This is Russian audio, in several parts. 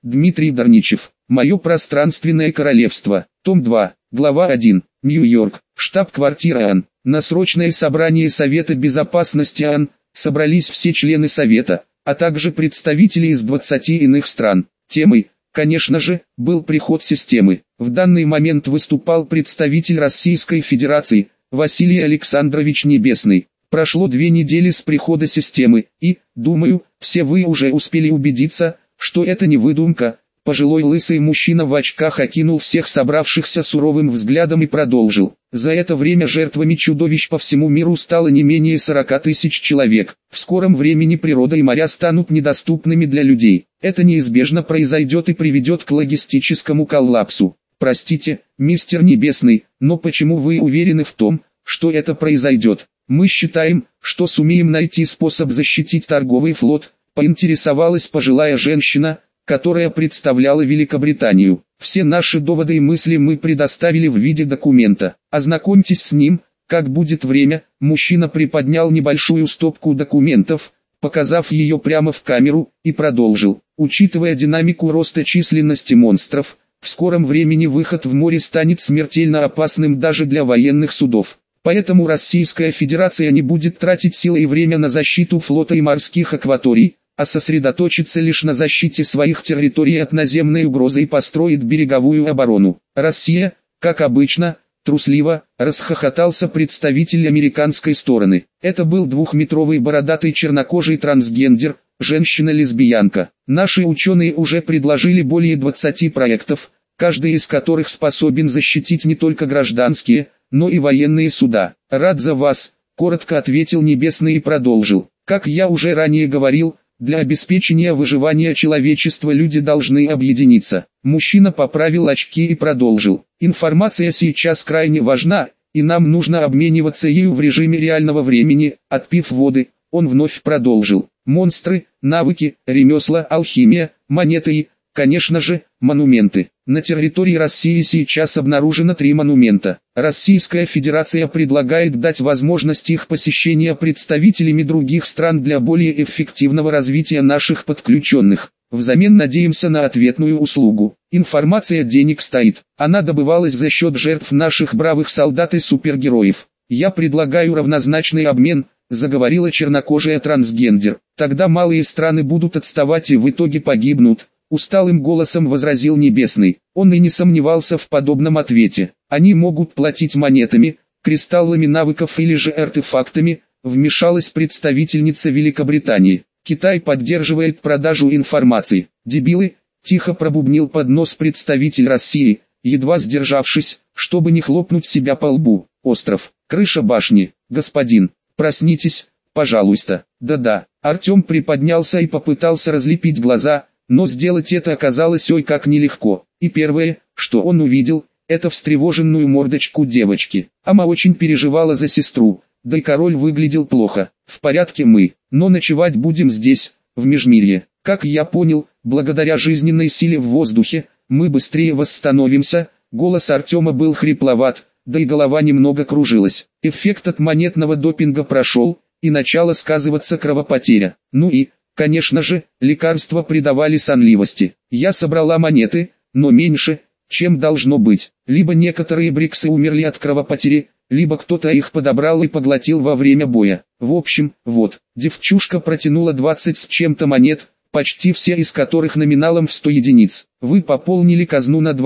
Дмитрий Дарничев. Мое пространственное королевство. Том 2. Глава 1. Нью-Йорк. Штаб-квартира ООН. На срочное собрание Совета Безопасности ООН собрались все члены Совета, а также представители из 20 иных стран. Темой, конечно же, был приход системы. В данный момент выступал представитель Российской Федерации, Василий Александрович Небесный. Прошло 2 недели с прихода системы, и, думаю, все вы уже успели убедиться, что это не выдумка. Пожилой лысый мужчина в очках окинул всех собравшихся суровым взглядом и продолжил. За это время жертвами чудовищ по всему миру стало не менее 40 тысяч человек. В скором времени природа и моря станут недоступными для людей. Это неизбежно произойдет и приведет к логистическому коллапсу. Простите, мистер Небесный, но почему вы уверены в том, что это произойдет? Мы считаем, что сумеем найти способ защитить торговый флот, поинтересовалась пожилая женщина, которая представляла Великобританию. Все наши доводы и мысли мы предоставили в виде документа. Ознакомьтесь с ним, как будет время. Мужчина приподнял небольшую стопку документов, показав ее прямо в камеру, и продолжил. Учитывая динамику роста численности монстров, в скором времени выход в море станет смертельно опасным даже для военных судов. Поэтому Российская Федерация не будет тратить силы и время на защиту флота и морских акваторий, а сосредоточится лишь на защите своих территорий от наземной угрозы и построит береговую оборону. Россия, как обычно, трусливо, расхохотался представитель американской стороны. Это был 2-метровый бородатый чернокожий трансгендер, женщина-лесбиянка. Наши ученые уже предложили более 20 проектов, каждый из которых способен защитить не только гражданские, но и военные суда. Рад за вас, коротко ответил Небесный и продолжил. Как я уже ранее говорил, для обеспечения выживания человечества люди должны объединиться. Мужчина поправил очки и продолжил. Информация сейчас крайне важна, и нам нужно обмениваться ею в режиме реального времени. Отпив воды, он вновь продолжил. Монстры, навыки, ремесла, алхимия, монеты и, конечно же, монументы. На территории России сейчас обнаружено 3 монумента. Российская Федерация предлагает дать возможность их посещения представителями других стран для более эффективного развития наших подключенных. Взамен надеемся на ответную услугу. Информация денег стоит. Она добывалась за счет жертв наших бравых солдат и супергероев. Я предлагаю равнозначный обмен, заговорила чернокожая трансгендер. Тогда малые страны будут отставать и в итоге погибнут. Усталым голосом возразил Небесный. Он и не сомневался в подобном ответе. Они могут платить монетами, кристаллами навыков или же артефактами, вмешалась представительница Великобритании. Китай поддерживает продажу информации. Дебилы, тихо пробубнил под нос представитель России, едва сдержавшись, чтобы не хлопнуть себя по лбу. Остров, крыша башни, господин, проснитесь, пожалуйста. Да-да, Артем приподнялся и попытался разлепить глаза, но сделать это оказалось ой как нелегко. И первое, что он увидел, это встревоженную мордочку девочки. Ама очень переживала за сестру, да и король выглядел плохо. В порядке мы, но ночевать будем здесь, в Межмирье. Как я понял, благодаря жизненной силе в воздухе, мы быстрее восстановимся. Голос Артема был хрипловат, да и голова немного кружилась. Эффект от монетного допинга прошел, и начала сказываться кровопотеря. Ну и, конечно же, лекарства придавали сонливости. Я собрала монеты, но меньше, чем должно быть. Либо некоторые бриксы умерли от кровопотери, либо кто-то их подобрал и поглотил во время боя. В общем, вот, девчушка протянула 20 с чем-то монет, почти все из которых номиналом в 100 единиц. Вы пополнили казну на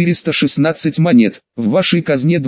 2416 монет, в вашей казне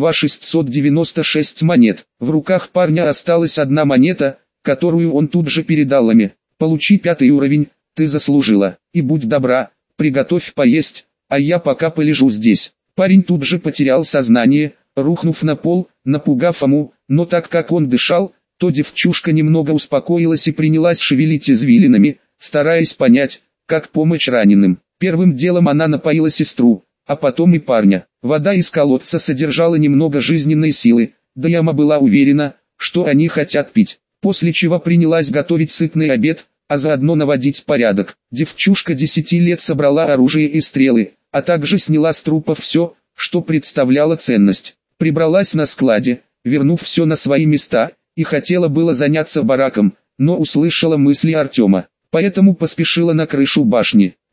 2696 монет. В руках парня осталась 1 монета, которую он тут же передал Аме. Получи 5-й уровень, ты заслужила, и будь добра, приготовь поесть, а я пока полежу здесь. Парень тут же потерял сознание, рухнув на пол, напугав Аму, но так как он дышал, то девчушка немного успокоилась и принялась шевелить извилинами, стараясь понять, как помочь раненым. Первым делом она напоила сестру, а потом и парня. Вода из колодца содержала немного жизненной силы, да и Ама была уверена, что они хотят пить. После чего принялась готовить сытный обед, а заодно наводить порядок. Девчушка 10 лет собрала оружие и стрелы, а также сняла с трупов все, что представляло ценность. Прибралась на складе, вернув все на свои места, и хотела было заняться бараком, но услышала мысли Артема. Поэтому поспешила на крышу башни.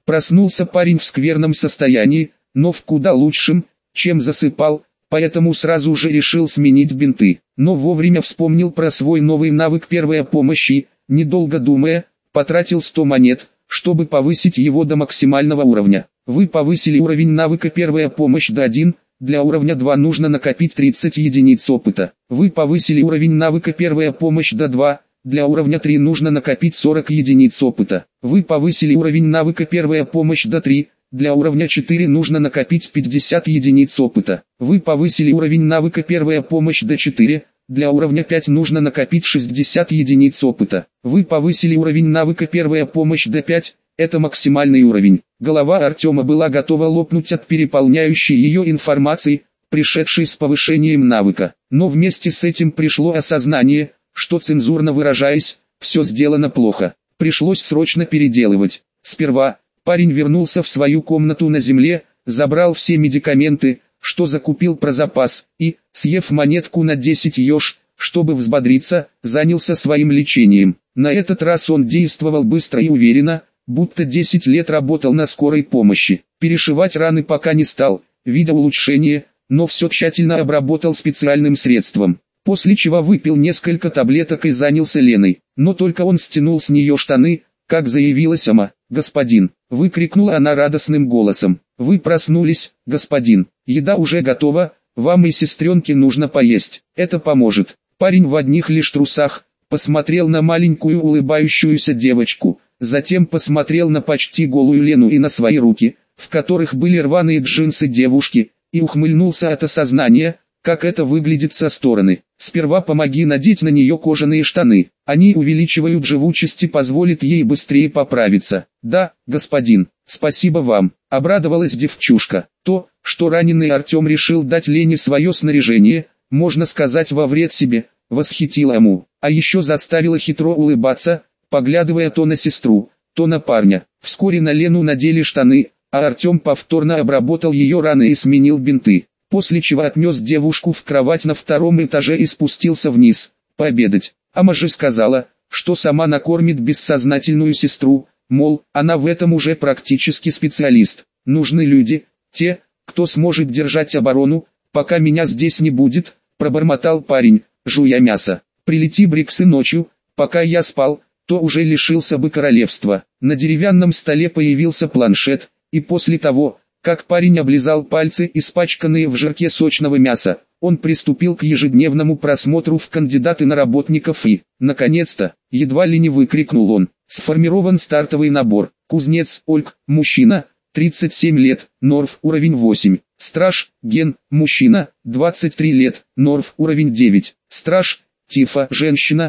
Проснулся парень в скверном состоянии, но в куда лучшем, чем засыпал, поэтому сразу же решил сменить бинты. Но вовремя вспомнил про свой новый навык первой помощи, недолго думая, потратил 100 монет, чтобы повысить его до максимального уровня. Вы повысили уровень навыка первая помощь до 1, для уровня 2 нужно накопить 30 единиц опыта. Вы повысили уровень навыка первая помощь до 2, для уровня 3 нужно накопить 40 единиц опыта. Вы повысили уровень навыка первая помощь до 3, для уровня 4 нужно накопить 50 единиц опыта. Вы повысили уровень навыка первая помощь до 4, для уровня 5 нужно накопить 60 единиц опыта. Вы повысили уровень навыка первая помощь до 5, это максимальный уровень. Голова Артема была готова лопнуть от переполняющей ее информации, пришедшей с повышением навыка. Но вместе с этим пришло осознание, что цензурно выражаясь, все сделано плохо. Пришлось срочно переделывать. Сперва парень вернулся в свою комнату на земле, забрал все медикаменты, что закупил про запас, и, съев монетку на 10 ёж, чтобы взбодриться, занялся своим лечением. На этот раз он действовал быстро и уверенно, будто 10 лет работал на скорой помощи. Перешивать раны пока не стал, видя улучшение, но все тщательно обработал специальным средством. После чего выпил несколько таблеток и занялся Леной. Но только он стянул с нее штаны, как заявилась Ама. «Господин!» — выкрикнула она радостным голосом. «Вы проснулись, господин. Еда уже готова, вам и сестренке нужно поесть. Это поможет». Парень в одних лишь трусах посмотрел на маленькую улыбающуюся девочку, затем посмотрел на почти голую Лену и на свои руки, в которых были рваные джинсы девушки, и ухмыльнулся от осознания, как это выглядит со стороны. «Сперва помоги надеть на нее кожаные штаны. Они увеличивают живучесть и позволят ей быстрее поправиться». «Да, господин, спасибо вам», — обрадовалась девчушка. То, что раненый Артем решил дать Лене свое снаряжение, можно сказать во вред себе, восхитило ему, а еще заставило хитро улыбаться, поглядывая то на сестру, то на парня. Вскоре на Лену надели штаны, а Артем повторно обработал ее раны и сменил бинты. После чего отнес девушку в кровать на втором этаже и спустился вниз, пообедать. Ама же сказала, что сама накормит бессознательную сестру, мол, она в этом уже практически специалист. Нужны люди, те, кто сможет держать оборону, пока меня здесь не будет, пробормотал парень, жуя мясо. Прилети Бриксы ночью, пока я спал, то уже лишился бы королевства. На деревянном столе появился планшет, и после того, как парень облизал пальцы, испачканные в жирке сочного мяса, он приступил к ежедневному просмотру в кандидаты на работников и, наконец-то, едва ли не выкрикнул он, сформирован стартовый набор. Кузнец, Ольг, мужчина, 37 лет, Норф, уровень 8. Страж, Ген, мужчина, 23 лет, Норф, уровень 9. Страж, Тифа, женщина,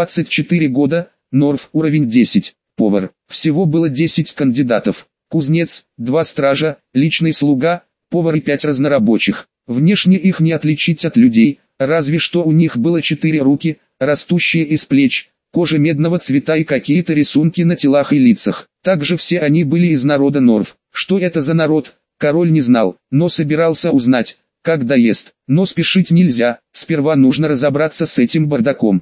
24 года, Норф, уровень 10. Повар. Всего было 10 кандидатов. Кузнец, 2 стража, личный слуга, повар и 5 разнорабочих. Внешне их не отличить от людей, разве что у них было 4 руки, растущие из плеч, кожа медного цвета и какие-то рисунки на телах и лицах. Также все они были из народа Норф. Что это за народ, король не знал, но собирался узнать, как доест. Но спешить нельзя, сперва нужно разобраться с этим бардаком.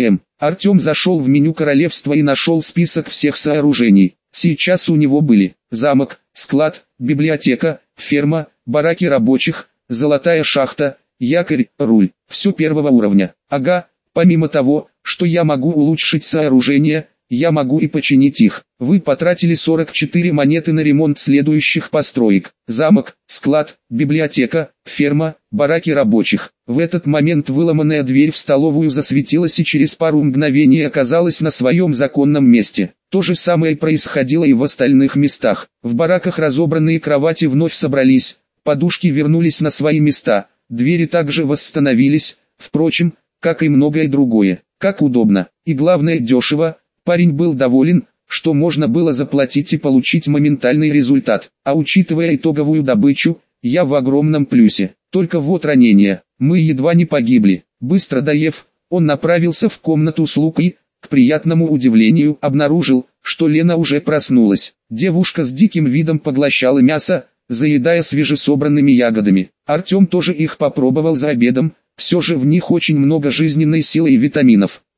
Артем зашел в меню королевства и нашел список всех сооружений. Сейчас у него были замок, склад, библиотека, ферма, бараки рабочих, золотая шахта, якорь, руль. Все первого уровня. Ага, помимо того, что я могу улучшить сооружения, я могу и починить их. Вы потратили 44 монеты на ремонт следующих построек. Замок, склад, библиотека, ферма, бараки рабочих. В этот момент выломанная дверь в столовую засветилась и через пару мгновений оказалась на своем законном месте. То же самое происходило и в остальных местах. В бараках разобранные кровати вновь собрались, подушки вернулись на свои места, двери также восстановились, впрочем, как и многое другое. Как удобно, и главное дешево. Парень был доволен, что можно было заплатить и получить моментальный результат. А учитывая итоговую добычу, я в огромном плюсе. Только вот ранение. Мы едва не погибли. Быстро доев, он направился в комнату слуг и, к приятному удивлению, обнаружил, что Лена уже проснулась. Девушка с диким видом поглощала мясо, заедая свежесобранными ягодами. Артем тоже их попробовал за обедом, все же в них очень много жизненной силы и витаминов.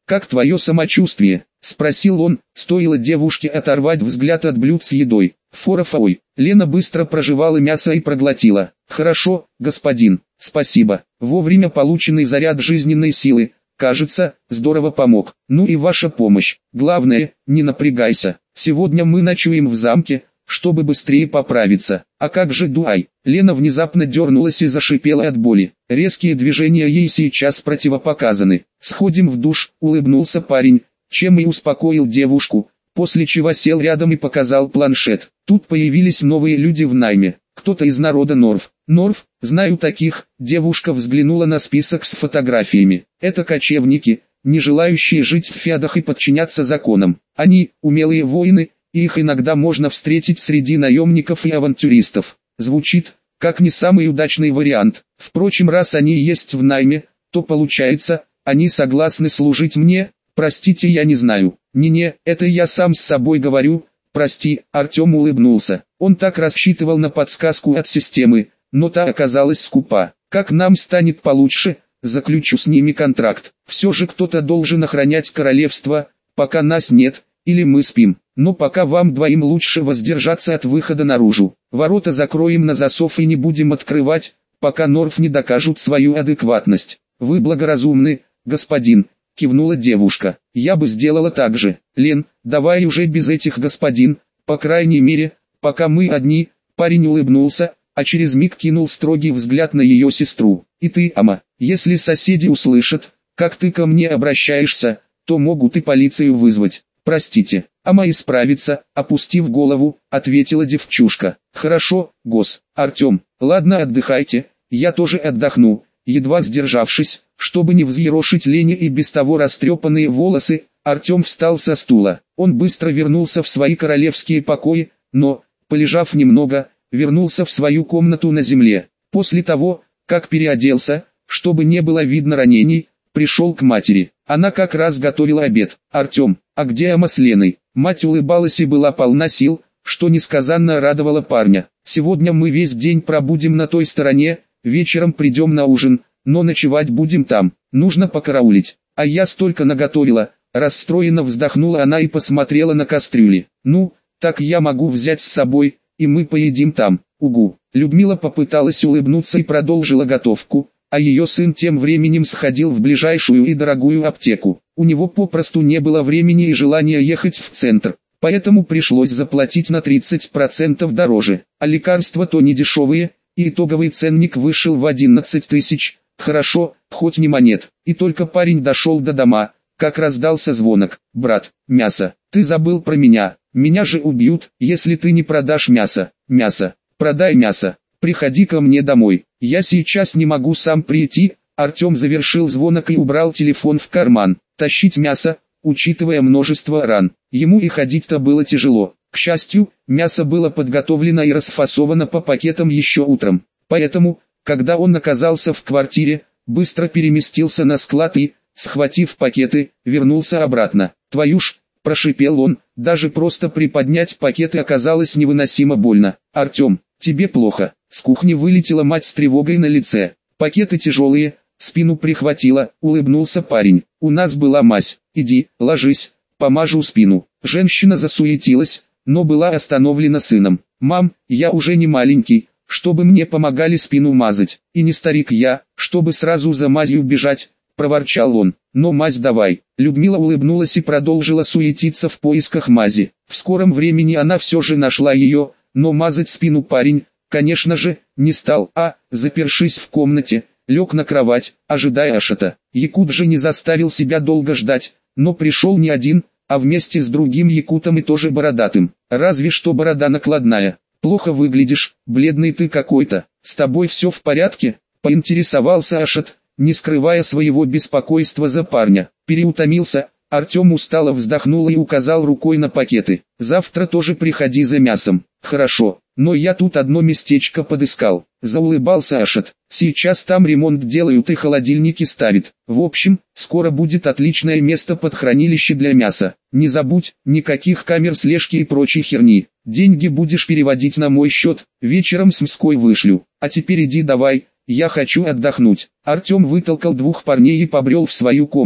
«Как твое самочувствие?» — спросил он, стоило девушке оторвать взгляд от блюд с едой. «Форофой». Лена быстро прожевала мясо и проглотила. «Хорошо, господин, спасибо. Вовремя полученный заряд жизненной силы, кажется, здорово помог. Ну и ваша помощь. Главное, не напрягайся. Сегодня мы ночуем в замке, чтобы быстрее поправиться. А как же Дуай?» Лена внезапно дернулась и зашипела от боли. Резкие движения ей сейчас противопоказаны. «Сходим в душ», — улыбнулся парень, чем и успокоил девушку, после чего сел рядом и показал планшет. Тут появились новые люди в найме. Кто-то из народа Норф. «Норф, знаю таких», — девушка взглянула на список с фотографиями. «Это кочевники, не желающие жить в феодах и подчиняться законам. Они — умелые воины, и их иногда можно встретить среди наемников и авантюристов». Звучит, как не самый удачный вариант. Впрочем, раз они есть в найме, то получается, они согласны служить мне. «Простите, я не знаю». «Не-не, это я сам с собой говорю». «Прости», — Артем улыбнулся. Он так рассчитывал на подсказку от системы, но та оказалась скупа. «Как нам станет получше, заключу с ними контракт. Все же кто-то должен охранять королевство, пока нас нет, или мы спим. Но пока вам двоим лучше воздержаться от выхода наружу. Ворота закроем на засов и не будем открывать, пока Норф не докажут свою адекватность». «Вы благоразумны, господин», — кивнула девушка. «Я бы сделала так же». «Лен, давай уже без этих господин, по крайней мере, пока мы одни». Парень улыбнулся, а через миг кинул строгий взгляд на ее сестру. «И ты, Ама, если соседи услышат, как ты ко мне обращаешься, то могут и полицию вызвать». «Простите». «Ама исправится», — опустив голову, ответила девчушка. «Хорошо, гос». «Артем, ладно, отдыхайте, я тоже отдохну». Едва сдержавшись, чтобы не взъерошить Лене и без того растрепанные волосы, Артем встал со стула. Он быстро вернулся в свои королевские покои, но, полежав немного, вернулся в свою комнату на земле. После того, как переоделся, чтобы не было видно ранений, пришел к матери. Она как раз готовила обед. «Артем, а где Ама с Леной?» Мать улыбалась и была полна сил, что несказанно радовало парня. «Сегодня мы весь день пробудем на той стороне, вечером придем на ужин, но ночевать будем там, нужно покараулить. А я столько наготовила». Расстроенно вздохнула она и посмотрела на кастрюли. «Ну, так я могу взять с собой, и мы поедим там». «Угу». Людмила попыталась улыбнуться и продолжила готовку, а ее сын тем временем сходил в ближайшую и дорогую аптеку. У него попросту не было времени и желания ехать в центр, поэтому пришлось заплатить на 30% дороже. А лекарства-то не дешевые, и итоговый ценник вышел в 11 тысяч. Хорошо, хоть не монет. И только парень дошел до дома, как раздался звонок. «Брат, мясо, ты забыл про меня. Меня же убьют, если ты не продашь мясо». «Мясо, продай мясо. Приходи ко мне домой. Я сейчас не могу сам прийти». Артем завершил звонок и убрал телефон в карман. Тащить мясо, учитывая множество ран, ему и ходить-то было тяжело. К счастью, мясо было подготовлено и расфасовано по пакетам еще утром. Поэтому, когда он оказался в квартире, быстро переместился на склад и, схватив пакеты, вернулся обратно. «Твою ж!» – прошипел он, даже просто приподнять пакеты оказалось невыносимо больно. «Артем, тебе плохо?» С кухни вылетела мать с тревогой на лице. «Пакеты тяжелые, спину прихватило», – улыбнулся парень. «У нас была мазь, иди, ложись, помажу спину». Женщина засуетилась, но была остановлена сыном. «Мам, я уже не маленький, чтобы мне помогали спину мазать, и не старик я, чтобы сразу за мазью бежать», – проворчал он. «Но мазь давай». Людмила улыбнулась и продолжила суетиться в поисках мази. В скором времени она все же нашла ее, но мазать спину парень, конечно же, не стал, а, запершись в комнате, лег на кровать, ожидая Ашата. Якут же не заставил себя долго ждать, но пришел не один, а вместе с другим якутом и тоже бородатым. Разве что борода накладная. «Плохо выглядишь, бледный ты какой-то. С тобой все в порядке?» – поинтересовался Ашат, не скрывая своего беспокойства за парня. «Переутомился». Артем устало вздохнул и указал рукой на пакеты. «Завтра тоже приходи за мясом». «Хорошо, но я тут одно местечко подыскал», — заулыбался Ашат. «Сейчас там ремонт делают и холодильники ставят. В общем, скоро будет отличное место под хранилище для мяса. Не забудь, никаких камер слежки и прочей херни. Деньги будешь переводить на мой счет, вечером с Мской вышлю. А теперь иди давай, я хочу отдохнуть». Артем вытолкал двух парней и побрел в свою комнату.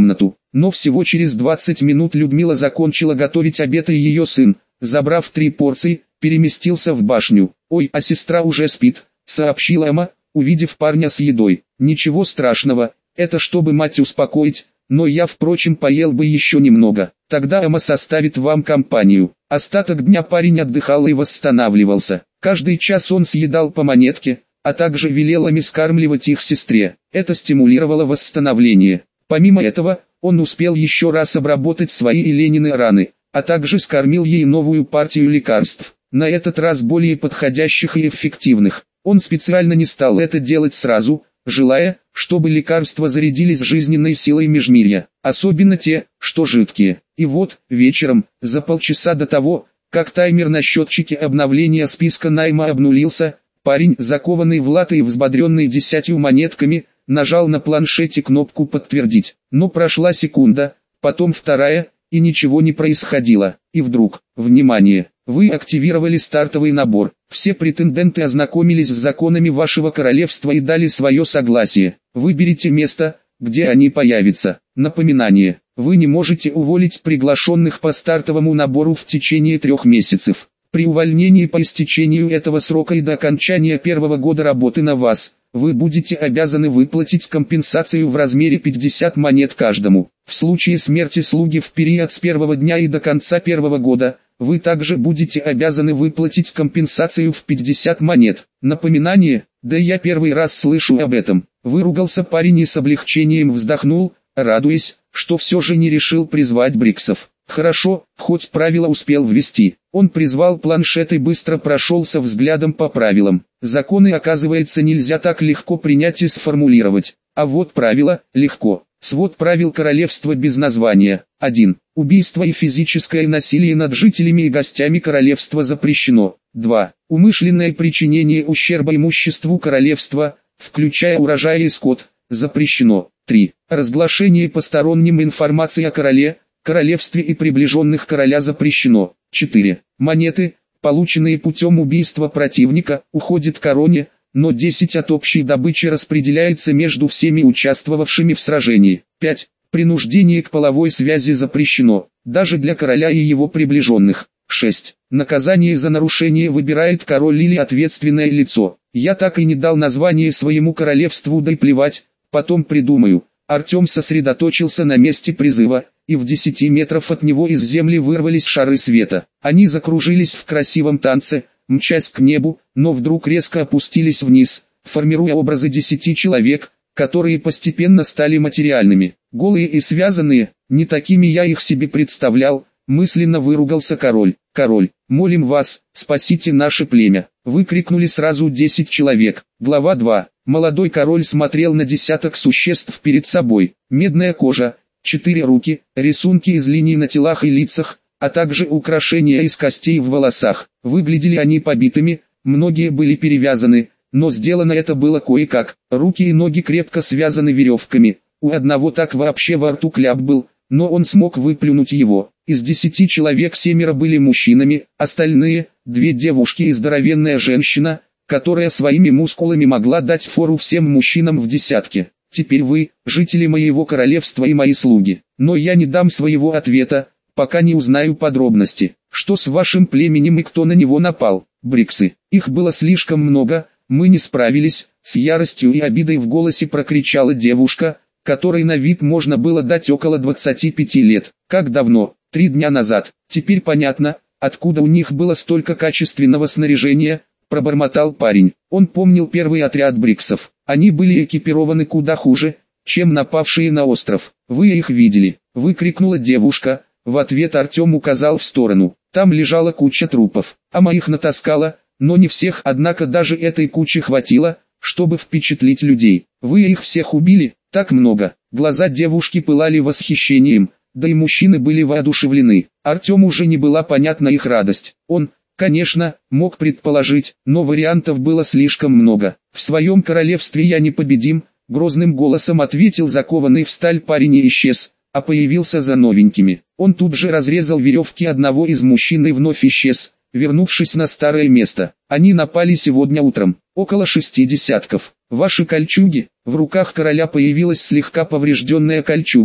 Но всего через 20 минут Людмила закончила готовить обед, и ее сын, забрав 3 порции, переместился в башню. «Ой, а сестра уже спит», — сообщила Эмма, увидев парня с едой. «Ничего страшного, это чтобы мать успокоить, но я, впрочем, поел бы еще немного. Тогда Эмма составит вам компанию». Остаток дня парень отдыхал и восстанавливался. Каждый час он съедал по монетке, а также велел Эмме скармливать их сестре. Это стимулировало восстановление. Помимо этого, он успел еще раз обработать свои и Ленины раны, а также скормил ей новую партию лекарств, на этот раз более подходящих и эффективных. Он специально не стал это делать сразу, желая, чтобы лекарства зарядились жизненной силой межмирья, особенно те, что жидкие. И вот, вечером, за полчаса до того, как таймер на счетчике обновления списка найма обнулился, парень, закованный в латы и взбодренный 10 монетками, нажал на планшете кнопку «Подтвердить». Но прошла секунда, потом вторая, и ничего не происходило. И вдруг, внимание, вы активировали стартовый набор. Все претенденты ознакомились с законами вашего королевства и дали свое согласие. Выберите место, где они появятся. Напоминание, вы не можете уволить приглашенных по стартовому набору в течение 3 месяцев. При увольнении по истечению этого срока и до окончания первого года работы на вас, вы будете обязаны выплатить компенсацию в размере 50 монет каждому. В случае смерти слуги в период с первого дня и до конца первого года, вы также будете обязаны выплатить компенсацию в 50 монет. Напоминание, да я первый раз слышу об этом. Выругался парень и с облегчением вздохнул, радуясь, что все же не решил призвать Бриксов. Хорошо, хоть правила успел ввести. Он призвал планшет и быстро прошелся взглядом по правилам. Законы, оказывается, нельзя так легко принять и сформулировать. А вот правила, легко. Свод правил королевства без названия. 1. Убийство и физическое насилие над жителями и гостями королевства запрещено. 2. Умышленное причинение ущерба имуществу королевства, включая урожай и скот, запрещено. 3. Разглашение посторонним информации о короле, королевстве и приближенных короля запрещено. 4. Монеты, полученные путем убийства противника, уходят короне, но 10 от общей добычи распределяется между всеми участвовавшими в сражении. 5. Принуждение к половой связи запрещено, даже для короля и его приближенных. 6. Наказание за нарушение выбирает король или ответственное лицо. Я так и не дал название своему королевству, да и плевать, потом придумаю. Артем сосредоточился на месте призыва, и в 10 метров от него из земли вырвались шары света. Они закружились в красивом танце, мчась к небу, но вдруг резко опустились вниз, формируя образы 10 человек, которые постепенно стали материальными. Голые и связанные, не такими я их себе представлял, мысленно выругался король. «Король, молим вас, спасите наше племя!» Выкрикнули сразу 10 человек. Глава 2. Молодой король смотрел на десяток существ перед собой. Медная кожа, 4 руки, рисунки из линий на телах и лицах, а также украшения из костей в волосах. Выглядели они побитыми, многие были перевязаны, но сделано это было кое-как. Руки и ноги крепко связаны веревками. У одного так вообще во рту кляп был, но он смог выплюнуть его. Из 10 человек 7 были мужчинами, остальные – 2 девушки и здоровенная женщина, которая своими мускулами могла дать фору всем мужчинам в десятке. Теперь вы, жители моего королевства и мои слуги. Но я не дам своего ответа, пока не узнаю подробности. Что с вашим племенем и кто на него напал? Бриксы. Их было слишком много, мы не справились, с яростью и обидой в голосе прокричала девушка, которой на вид можно было дать около 25 лет. Как давно? 3 дня назад. Теперь понятно, откуда у них было столько качественного снаряжения, пробормотал парень. Он помнил первый отряд Бриксов. Они были экипированы куда хуже, чем напавшие на остров. Вы их видели? Выкрикнула девушка. В ответ Артем указал в сторону. Там лежала куча трупов. А моих натаскала, но не всех, однако даже этой кучи хватило, чтобы впечатлить людей. Вы их всех убили? Так много. Глаза девушки пылали восхищением, да и мужчины были воодушевлены. Артему уже не была понятна их радость. Он, конечно, мог предположить, но вариантов было слишком много. «В своем королевстве я непобедим», — грозным голосом ответил закованный в сталь парень и исчез, а появился за новенькими. Он тут же разрезал веревки одного из мужчин и вновь исчез, вернувшись на старое место. Они напали сегодня утром, около 6 десятков. Ваши кольчуги. В руках короля появилась слегка поврежденная кольчуга,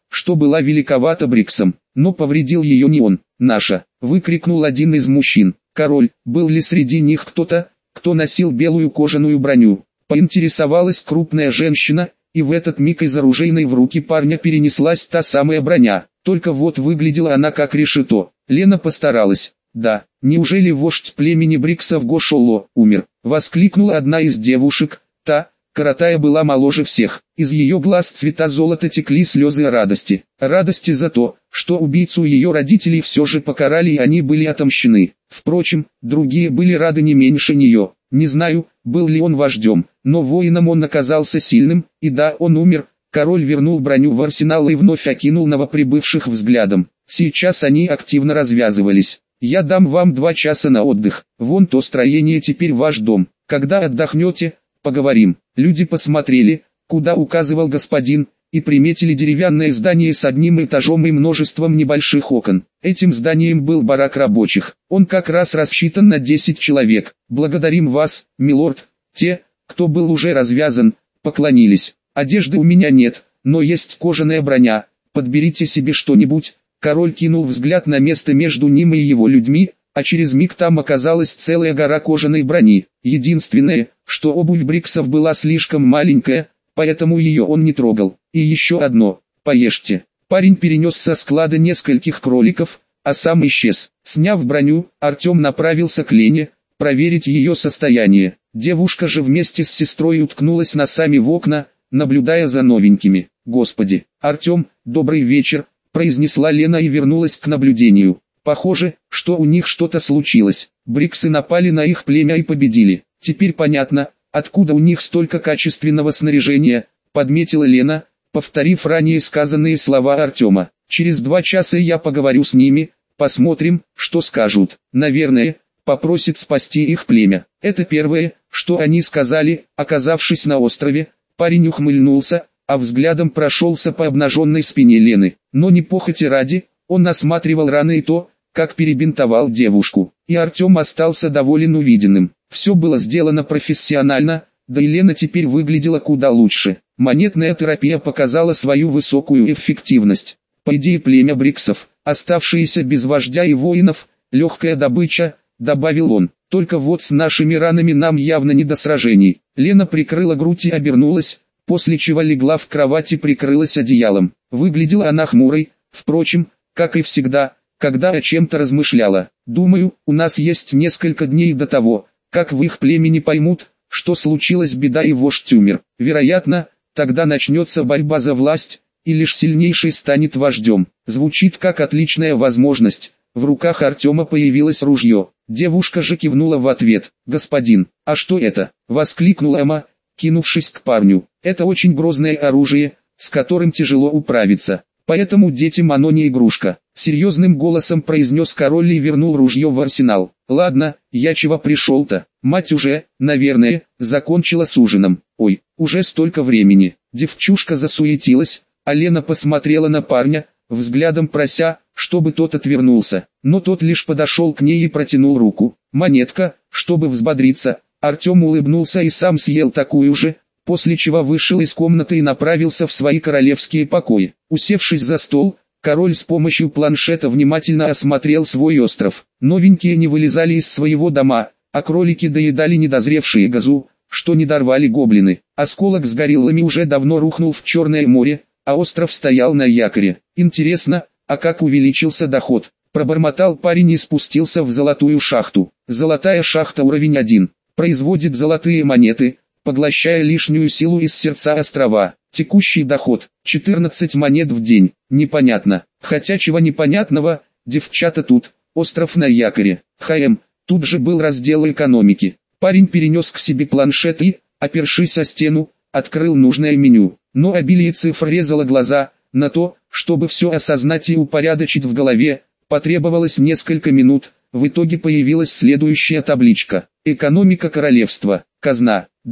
что была великовата бриксам, но повредил ее не он. «Наша!» — выкрикнул один из мужчин. «Король, был ли среди них кто-то, кто носил белую кожаную броню?» Поинтересовалась крупная женщина, и в этот миг из оружейной в руки парня перенеслась та самая броня. Только вот выглядела она как решето. Лена постаралась. «Да, неужели вождь племени Бриксов Гошоло умер?» — воскликнула одна из девушек. Та, Каратая, была моложе всех. Из ее глаз цвета золота текли слезы радости. Радости за то, что убийцу ее родителей все же покарали и они были отомщены. Впрочем, другие были рады не меньше нее. Не знаю, был ли он вождем, но воином он оказался сильным, и да, он умер. Король вернул броню в арсенал и вновь окинул новоприбывших взглядом. Сейчас они активно развязывались. «Я дам вам 2 часа на отдых. Вон то строение теперь ваш дом. Когда отдохнете, поговорим». Люди посмотрели, куда указывал господин, и приметили деревянное здание с одним этажом и множеством небольших окон. Этим зданием был барак рабочих. Он как раз рассчитан на 10 человек. «Благодарим вас, милорд». Те, кто был уже развязан, поклонились. «Одежды у меня нет, но есть кожаная броня. Подберите себе что-нибудь». Король кинул взгляд на место между ним и его людьми, а через миг там оказалась целая гора кожаной брони. Единственное, что обувь Бриксов была слишком маленькая, поэтому ее он не трогал. «И еще одно, поешьте». Парень перенес со склада нескольких кроликов, а сам исчез. Сняв броню, Артем направился к Лене, проверить ее состояние. Девушка же вместе с сестрой уткнулась носами в окна, наблюдая за новенькими. «Господи, Артем, добрый вечер», — произнесла Лена и вернулась к наблюдению. Похоже, что у них что-то случилось. Бриксы напали на их племя и победили. Теперь понятно, откуда у них столько качественного снаряжения, подметила Лена, повторив ранее сказанные слова Артема. «Через 2 часа я поговорю с ними, посмотрим, что скажут. Наверное, попросят спасти их племя». Это первое, что они сказали, оказавшись на острове. Парень ухмыльнулся, а взглядом прошелся по обнаженной спине Лены. Но не похоти ради, он осматривал раны и то, как перебинтовал девушку. И Артем остался доволен увиденным. Все было сделано профессионально, да и Лена теперь выглядела куда лучше. Монетная терапия показала свою высокую эффективность. По идее, племя Бриксов, оставшиеся без вождя и воинов, легкая добыча, добавил он. Только вот с нашими ранами нам явно не до сражений. Лена прикрыла грудь и обернулась, после чего легла в кровать и прикрылась одеялом. Выглядела она хмурой, впрочем, как и всегда, когда о чем-то размышляла. «Думаю, у нас есть несколько дней до того, как в их племени поймут, что случилась беда и вождь умер. Вероятно, тогда начнется борьба за власть, и лишь сильнейший станет вождем». Звучит как отличная возможность. В руках Артема появилось ружье. Девушка же кивнула в ответ. «Господин, а что это?» — воскликнула Эмма, кинувшись к парню. «Это очень грозное оружие, с которым тяжело управиться. Поэтому детям оно не игрушка», — серьезным голосом произнес король и вернул ружье в арсенал. «Ладно, я чего пришел-то? Мать уже, наверное, закончила с ужином. Ой, уже столько времени». Девчушка засуетилась, а Лена посмотрела на парня, взглядом прося, чтобы тот отвернулся. Но тот лишь подошел к ней и протянул руку. «Монетка», чтобы взбодриться. Артем улыбнулся и сам съел такую же, после чего вышел из комнаты и направился в свои королевские покои. Усевшись за стол, король с помощью планшета внимательно осмотрел свой остров. Новенькие не вылезали из своего дома, а кролики доедали недозревшие газу, что не дорвали гоблины. Осколок с гориллами уже давно рухнул в Черное море, а остров стоял на якоре. «Интересно, а как увеличился доход?» — пробормотал парень и спустился в золотую шахту. Золотая шахта уровень 1. Производит золотые монеты, поглощая лишнюю силу из сердца острова. Текущий доход — 14 монет в день. Непонятно. Хотя чего непонятного, девчата тут, остров на якоре. Тут же был раздел экономики. Парень перенес к себе планшет и, опершись о стену, открыл нужное меню. Но обилие цифр резало глаза. На то, чтобы все осознать и упорядочить в голове, потребовалось несколько минут. В итоге появилась следующая табличка. Экономика королевства. Казна —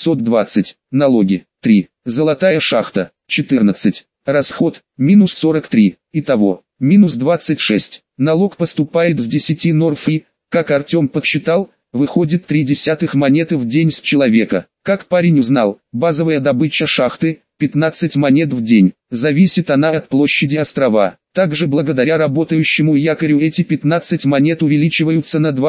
2520. Налоги — 3. Золотая шахта — 14. Расход — минус 43. Итого — минус 26. Налог поступает с 10 норф и, как Артем подсчитал, выходит 0,3 монеты в день с человека. Как парень узнал, базовая добыча шахты 15 монет в день. Зависит она от площади острова. Также благодаря работающему якорю эти 15 монет увеличиваются на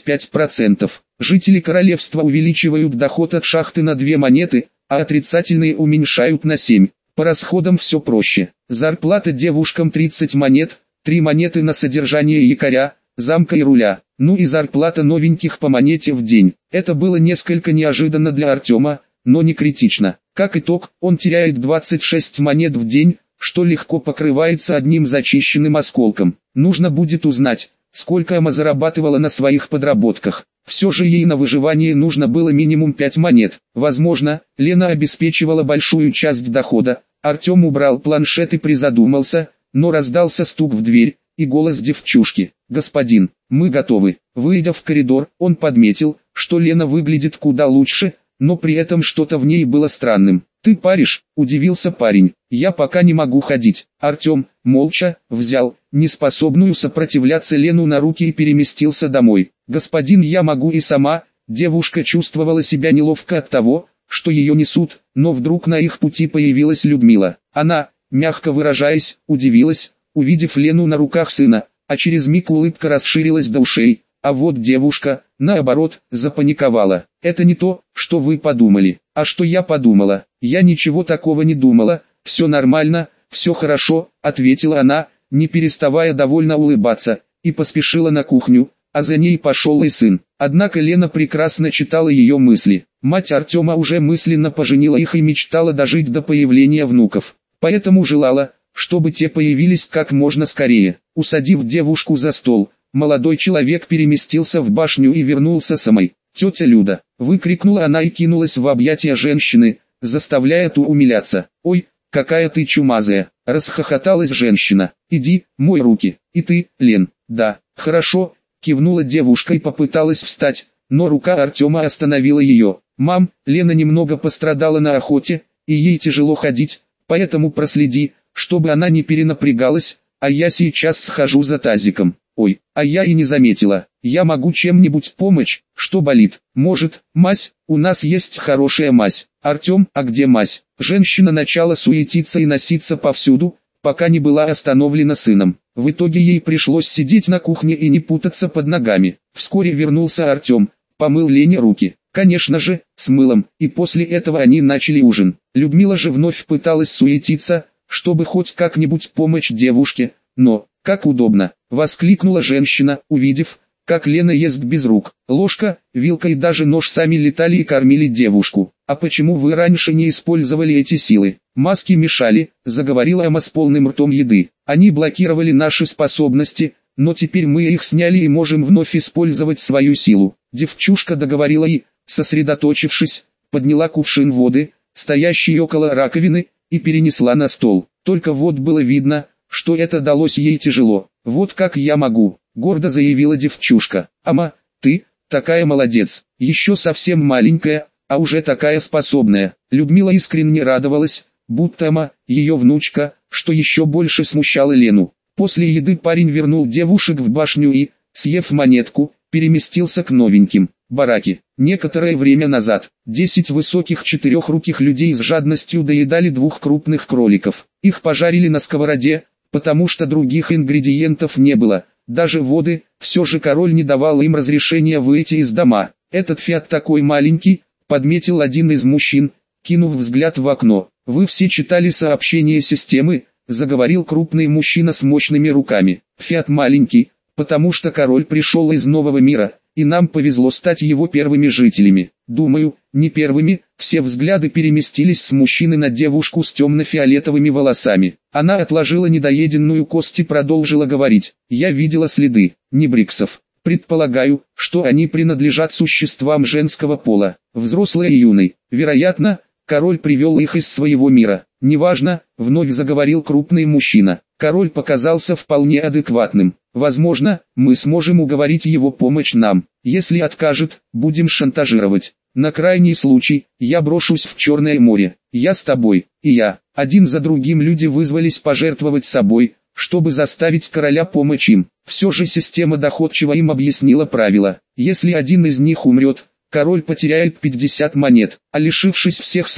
25%. Жители королевства увеличивают доход от шахты на 2 монеты, а отрицательные уменьшают на 7. По расходам все проще. Зарплата девушкам 30 монет, 3 монеты на содержание якоря, замка и руля. Ну и зарплата новеньких по монете в день. Это было несколько неожиданно для Артема, но не критично. Как итог, он теряет 26 монет в день, что легко покрывается одним зачищенным осколком. Нужно будет узнать, сколько Ама зарабатывала на своих подработках. Все же ей на выживание нужно было минимум 5 монет. Возможно, Лена обеспечивала большую часть дохода. Артем убрал планшет и призадумался, но раздался стук в дверь и голос девчушки. «Господин, мы готовы». Выйдя в коридор, он подметил, что Лена выглядит куда лучше, но при этом что-то в ней было странным. «Ты паришь?» – удивился парень. «Я пока не могу ходить». Артем, молча, взял неспособную сопротивляться Лену на руки и переместился домой. «Господин, я могу и сама». Девушка чувствовала себя неловко от того, что ее несут, но вдруг на их пути появилась Людмила. Она, мягко выражаясь, удивилась, увидев Лену на руках сына, а через миг улыбка расширилась до ушей. А вот девушка, наоборот, запаниковала. «Это не то, что вы подумали». «А что я подумала?» «Я ничего такого не думала, все нормально, все хорошо», — ответила она, не переставая довольно улыбаться, и поспешила на кухню, а за ней пошел и сын. Однако Лена прекрасно читала ее мысли. Мать Артема уже мысленно поженила их и мечтала дожить до появления внуков. Поэтому желала, чтобы те появились как можно скорее. Усадив девушку за стол, молодой человек переместился в башню и вернулся самой. «Тетя Люда!» — выкрикнула она и кинулась в объятия женщины, заставляя ту умиляться. «Ой, какая ты чумазая!» — расхохоталась женщина. «Иди, мой руки. И ты, Лен». «Да, хорошо», — кивнула девушка и попыталась встать, но рука Артема остановила ее. «Мам, Лена немного пострадала на охоте, и ей тяжело ходить, поэтому проследи, чтобы она не перенапрягалась, а я сейчас схожу за тазиком». «Ой, а я и не заметила. Я могу чем-нибудь помочь? Что болит? Может, мазь? У нас есть хорошая мазь». «Артем, а где мазь?» Женщина начала суетиться и носиться повсюду, пока не была остановлена сыном. В итоге ей пришлось сидеть на кухне и не путаться под ногами. Вскоре вернулся Артем, помыл Лене руки. Конечно же, с мылом, и после этого они начали ужин. Людмила же вновь пыталась суетиться, чтобы хоть как-нибудь помочь девушке, но... «Как удобно!» — воскликнула женщина, увидев, как Лена ест без рук. Ложка, вилка и даже нож сами летали и кормили девушку. «А почему вы раньше не использовали эти силы?» «Маски мешали», — заговорила Ама с полным ртом еды. «Они блокировали наши способности, но теперь мы их сняли и можем вновь использовать свою силу». Девчушка договорила и, сосредоточившись, подняла кувшин воды, стоящий около раковины, и перенесла на стол. Только вот было видно, что это далось ей тяжело. «Вот как я могу», — гордо заявила девчушка. «Ама, ты, такая молодец, еще совсем маленькая, а уже такая способная». Людмила искренне радовалась, будто Ама, ее внучка, что еще больше смущало Лену. После еды парень вернул девушек в башню и, съев монетку, переместился к новеньким. Бараки. Некоторое время назад, 10 высоких четырехруких людей с жадностью доедали 2 крупных кроликов. Их пожарили на сковороде, потому что других ингредиентов не было, даже воды. Все же король не давал им разрешения выйти из дома. «Этот фиат такой маленький», — подметил один из мужчин, кинув взгляд в окно. «Вы все читали сообщение системы», — заговорил крупный мужчина с мощными руками. «Фиат маленький, потому что король пришел из нового мира, и нам повезло стать его первыми жителями». «Думаю, не первыми». Все взгляды переместились с мужчины на девушку с темно-фиолетовыми волосами. Она отложила недоеденную кость и продолжила говорить. «Я видела следы небриксов. Предполагаю, что они принадлежат существам женского пола, взрослые и юный. Вероятно, король привел их из своего мира». «Неважно», — вновь заговорил крупный мужчина. «Король показался вполне адекватным. Возможно, мы сможем уговорить его помочь нам. Если откажет, будем шантажировать. На крайний случай, я брошусь в Черное море. Я с тобой». И я. Один за другим люди вызвались пожертвовать собой, чтобы заставить короля помочь им. Все же система доходчиво им объяснила правила. Если один из них умрет, король потеряет 50 монет, а лишившись всех слуг,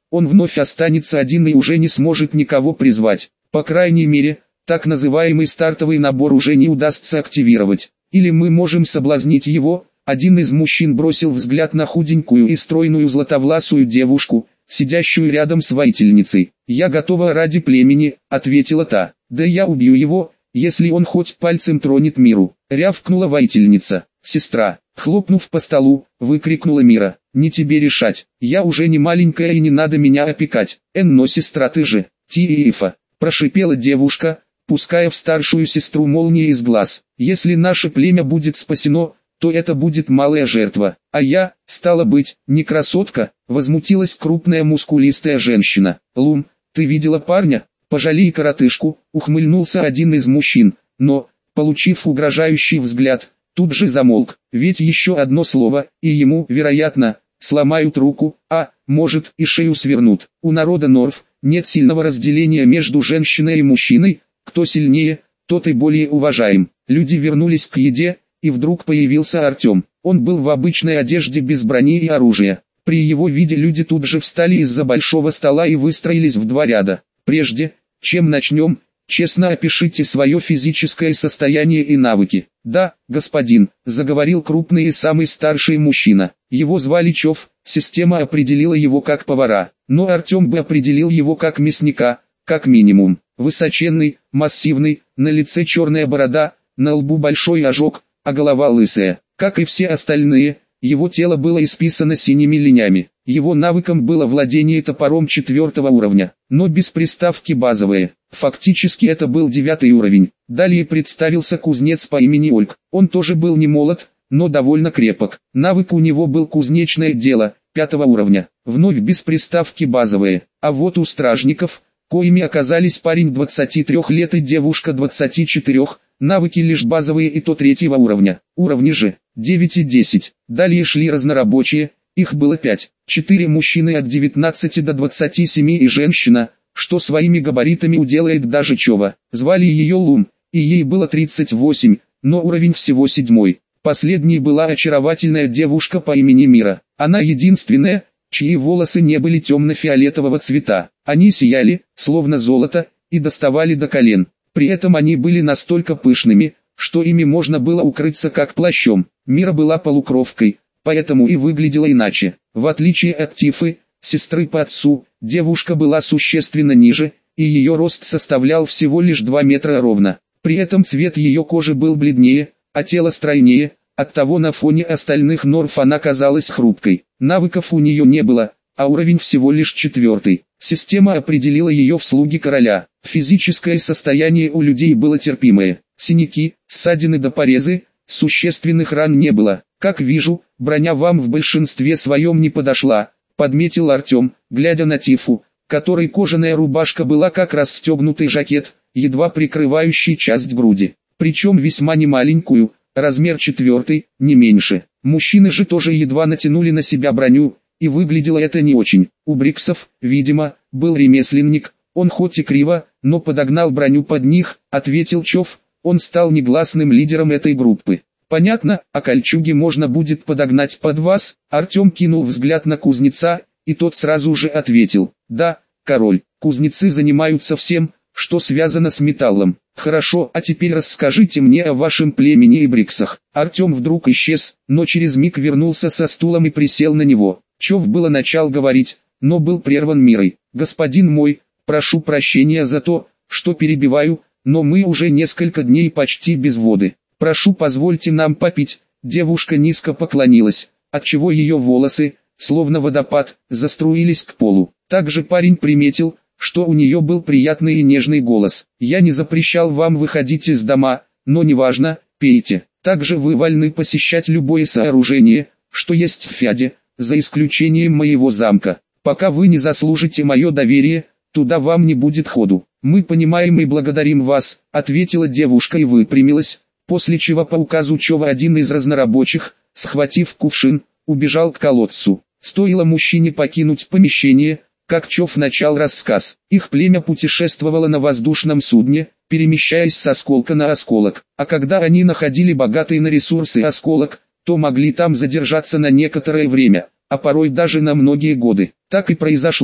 он вновь останется один и уже не сможет никого призвать. По крайней мере, так называемый стартовый набор уже не удастся активировать. Или мы можем соблазнить его. Один из мужчин бросил взгляд на худенькую и стройную златовласую девушку, сидящую рядом с воительницей. «Я готова ради племени», — ответила та. «Да я убью его, если он хоть пальцем тронет Миру», — рявкнула воительница. «Сестра», — хлопнув по столу, выкрикнула Мира. «Не тебе решать, я уже не маленькая и не надо меня опекать. Но сестра ты же, Тиифа», — прошипела девушка, пуская в старшую сестру молнии из глаз. «Если наше племя будет спасено, то это будет малая жертва. А я, стало быть, не красотка», — возмутилась крупная мускулистая женщина. «Лум, ты видела парня? Пожалей коротышку», — ухмыльнулся один из мужчин, но, получив угрожающий взгляд, тут же замолк, ведь еще одно слово, и ему, вероятно, сломают руку, а, может, и шею свернут. У народа Норф нет сильного разделения между женщиной и мужчиной, кто сильнее, тот и более уважаем. Люди вернулись к еде, и вдруг появился Артем. Он был в обычной одежде без брони и оружия. При его виде люди тут же встали из-за большого стола и выстроились в два ряда. «Прежде, чем начнем, честно опишите свое физическое состояние и навыки». «Да, господин», — заговорил крупный и самый старший мужчина. Его звали Чов, система определила его как повара, но Артем бы определил его как мясника, как минимум. Высоченный, массивный, на лице черная борода, на лбу большой ожог, а голова лысая. Как и все остальные, его тело было исписано синими линями. Его навыком было владение топором 4 уровня, но без приставки базовые. Фактически это был 9 уровень. Далее представился кузнец по имени Ольг. Он тоже был не молод, но довольно крепок. Навык у него был кузнечное дело, 5 уровня. Вновь без приставки базовые. А вот у стражников, коими оказались парень 23 лет и девушка 24, навыки лишь базовые и то 3 уровня. Уровни же 9 и 10. Далее шли разнорабочие, их было 5. 4 мужчины от 19 до 27 и женщина, что своими габаритами уделает даже Чова. Звали ее Лум, и ей было 38, но уровень всего 7. Последней была очаровательная девушка по имени Мира. Она единственная, чьи волосы не были темно-фиолетового цвета. Они сияли, словно золото, и доставали до колен. При этом они были настолько пышными, что ими можно было укрыться как плащом. Мира была полукровкой, поэтому и выглядела иначе. В отличие от Тифы, сестры по отцу, девушка была существенно ниже, и ее рост составлял всего лишь 2 метра ровно. При этом цвет ее кожи был бледнее, а тело стройнее, оттого на фоне остальных Норф она казалась хрупкой. Навыков у нее не было, а уровень всего лишь 4. Система определила ее в слуги короля. Физическое состояние у людей было терпимое. Синяки, ссадины да порезы, существенных ран не было. «Как вижу, броня вам в большинстве своем не подошла», — подметил Артем, глядя на Тифу, которой кожаная рубашка была как расстегнутый жакет, едва прикрывающий часть груди. Причем весьма немаленькую, размер 4, не меньше. Мужчины же тоже едва натянули на себя броню, и выглядело это не очень. У Бриксов, видимо, был ремесленник, он хоть и криво, но подогнал броню под них, ответил Чов, он стал негласным лидером этой группы. «Понятно, а кольчуги можно будет подогнать под вас?» Артем кинул взгляд на кузнеца, и тот сразу же ответил: «Да, король, кузнецы занимаются всем, что связано с металлом». «Хорошо, а теперь расскажите мне о вашем племени и Бриксах». Артем вдруг исчез, но через миг вернулся со стулом и присел на него. Чов было начал говорить, но был прерван Мирой. «Господин мой, прошу прощения за то, что перебиваю, но мы уже несколько дней почти без воды. Прошу, позвольте нам попить». Девушка низко поклонилась, отчего ее волосы, словно водопад, заструились к полу. Также парень приметил, что у нее был приятный и нежный голос. «Я не запрещал вам выходить из дома, но неважно, пейте. Также вы вольны посещать любое сооружение, что есть в Фяде, за исключением моего замка. Пока вы не заслужите мое доверие, туда вам не будет ходу». «Мы понимаем и благодарим вас», — ответила девушка и выпрямилась, после чего по указу Чова один из разнорабочих, схватив кувшин, убежал к колодцу. Стоило мужчине покинуть помещение, как Чов начал рассказ. Их племя путешествовало на воздушном судне, перемещаясь с осколка на осколок, а когда они находили богатый на ресурсы осколок, то могли там задержаться на некоторое время, а порой даже на многие годы. Так и произошло,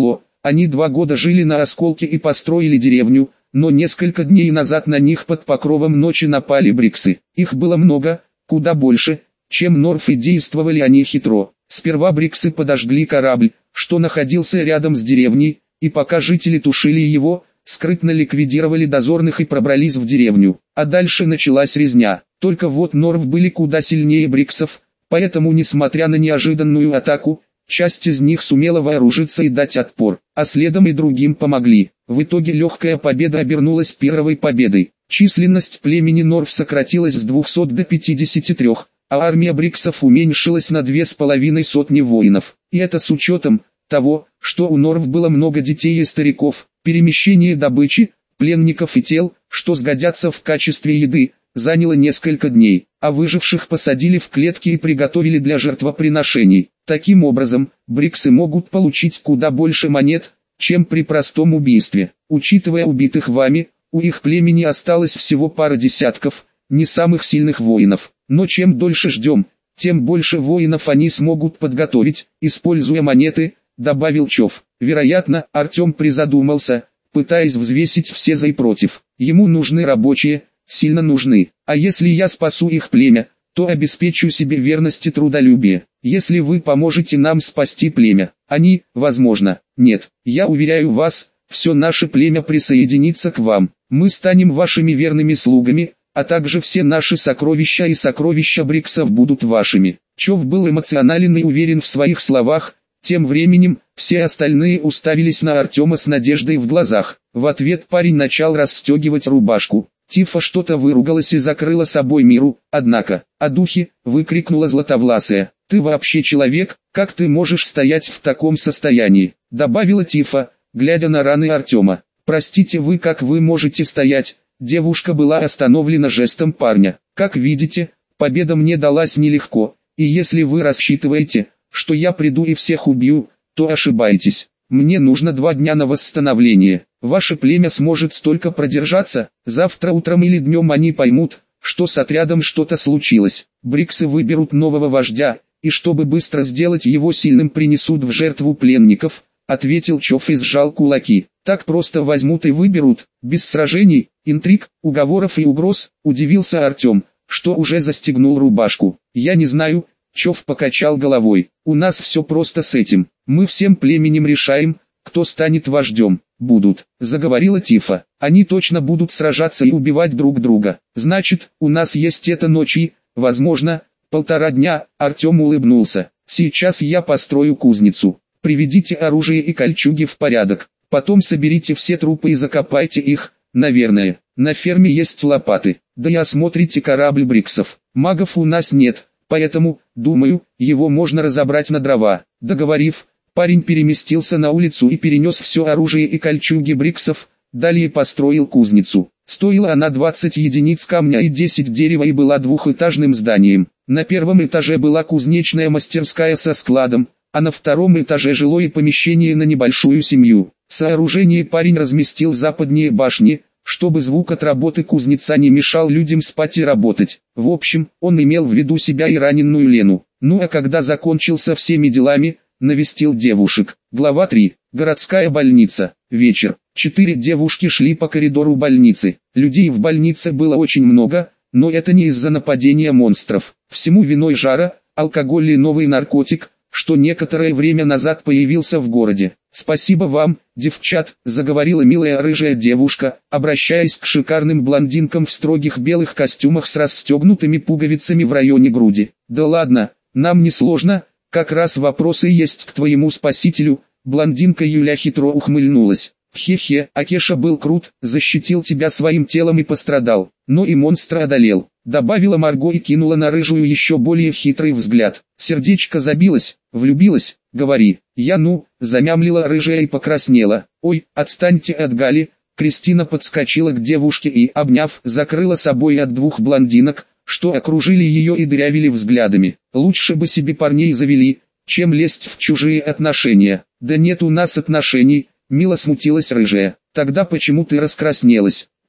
Они 2 года жили на осколке и построили деревню, но несколько дней назад на них под покровом ночи напали бриксы. Их было много, куда больше, чем Норф, и действовали они хитро. Сперва бриксы подожгли корабль, что находился рядом с деревней, и пока жители тушили его, скрытно ликвидировали дозорных и пробрались в деревню. А дальше началась резня. Только вот Норф были куда сильнее бриксов, поэтому, несмотря на неожиданную атаку, часть из них сумела вооружиться и дать отпор, а следом и другим помогли. В итоге легкая победа обернулась первой победой. Численность племени Норф сократилась с 200 до 53, а армия бриксов уменьшилась на 2500 воинов. И это с учетом того, что у Норф было много детей и стариков. Перемещение добычи, пленников и тел, что сгодятся в качестве еды, заняло несколько дней, а выживших посадили в клетки и приготовили для жертвоприношений. Таким образом, бриксы могут получить куда больше монет, чем при простом убийстве. Учитывая убитых вами, у их племени осталось всего пара десятков, не самых сильных воинов. Но чем дольше ждем, тем больше воинов они смогут подготовить, используя монеты, добавил Чов. Вероятно, Артем призадумался, пытаясь взвесить все за и против. Ему нужны рабочие, сильно нужны. А если я спасу их племя, то обеспечу себе верность и трудолюбие. Если вы поможете нам спасти племя, они, возможно, нет. Я уверяю вас, все наше племя присоединится к вам. Мы станем вашими верными слугами, а также все наши сокровища и сокровища бриксов будут вашими. Чов был эмоционален и уверен в своих словах. Тем временем, все остальные уставились на Артема с надеждой в глазах. В ответ парень начал расстегивать рубашку. Тифа что-то выругалась и закрыла собой Миру, однако, «А духи!» — выкрикнула Златовласая. «Ты вообще человек? Как ты можешь стоять в таком состоянии?» — добавила Тифа, глядя на раны Артема. «Простите, как вы можете стоять?» Девушка была остановлена жестом парня. «Как видите, победа мне далась нелегко, и если вы рассчитываете, что я приду и всех убью, то ошибаетесь. Мне нужно 2 дня на восстановление. Ваше племя сможет столько продержаться, завтра утром или днем они поймут, что с отрядом что-то случилось. Бриксы выберут нового вождя, и чтобы быстро сделать его сильным, принесут в жертву пленников», ответил Чов и сжал кулаки. «Так просто возьмут и выберут, без сражений, интриг, уговоров и угроз», удивился Артем, что уже застегнул рубашку. «Я не знаю», Чов покачал головой. «У нас все просто с этим. Мы всем племенем решаем, кто станет вождем. Будут», заговорила Тифа. «Они точно будут сражаться и убивать друг друга. Значит, у нас есть эта ночь и, возможно, 1,5 дня», Артем улыбнулся. «Сейчас я построю кузницу. Приведите оружие и кольчуги в порядок. Потом соберите все трупы и закопайте их, наверное. На ферме есть лопаты. Да и осмотрите корабль бриксов. Магов у нас нет. Поэтому, думаю, его можно разобрать на дрова». Договорив, парень переместился на улицу и перенес все оружие и кольчуги бриксов, далее построил кузницу. Стоила она 20 единиц камня и 10 дерева и была двухэтажным зданием. На первом этаже была кузнечная мастерская со складом, а на втором этаже жилое помещение на небольшую семью. Сооружение парень разместил западнее башни, чтобы звук от работы кузнеца не мешал людям спать и работать. В общем, он имел в виду себя и раненую Лену. Ну а когда закончил со всеми делами, навестил девушек. Глава 3. Городская больница. Вечер. 4 девушки шли по коридору больницы. Людей в больнице было очень много, но это не из-за нападения монстров. Всему виной жара, алкоголь и новый наркотик, что некоторое время назад появился в городе. «Спасибо вам, девчат», — заговорила милая рыжая девушка, обращаясь к шикарным блондинкам в строгих белых костюмах с расстегнутыми пуговицами в районе груди. «Да ладно, нам не сложно, как раз вопросы есть к твоему спасителю», — блондинка Юля хитро ухмыльнулась. «Хе-хе, Акеша был крут, защитил тебя своим телом и пострадал, но и монстра одолел», — добавила Марго и кинула на рыжую еще более хитрый взгляд. «Сердечко забилось, влюбилась, говори». «Я замямлила рыжая и покраснела. «Ой, отстаньте от Гали». Кристина подскочила к девушке и, обняв, закрыла собой от 2 блондинок, что окружили ее и дырявили взглядами. «Лучше бы себе парней завели, чем лезть в чужие отношения». «Да нет у нас отношений», — мило смутилась рыжая. «Тогда почему ты раскраснелась?»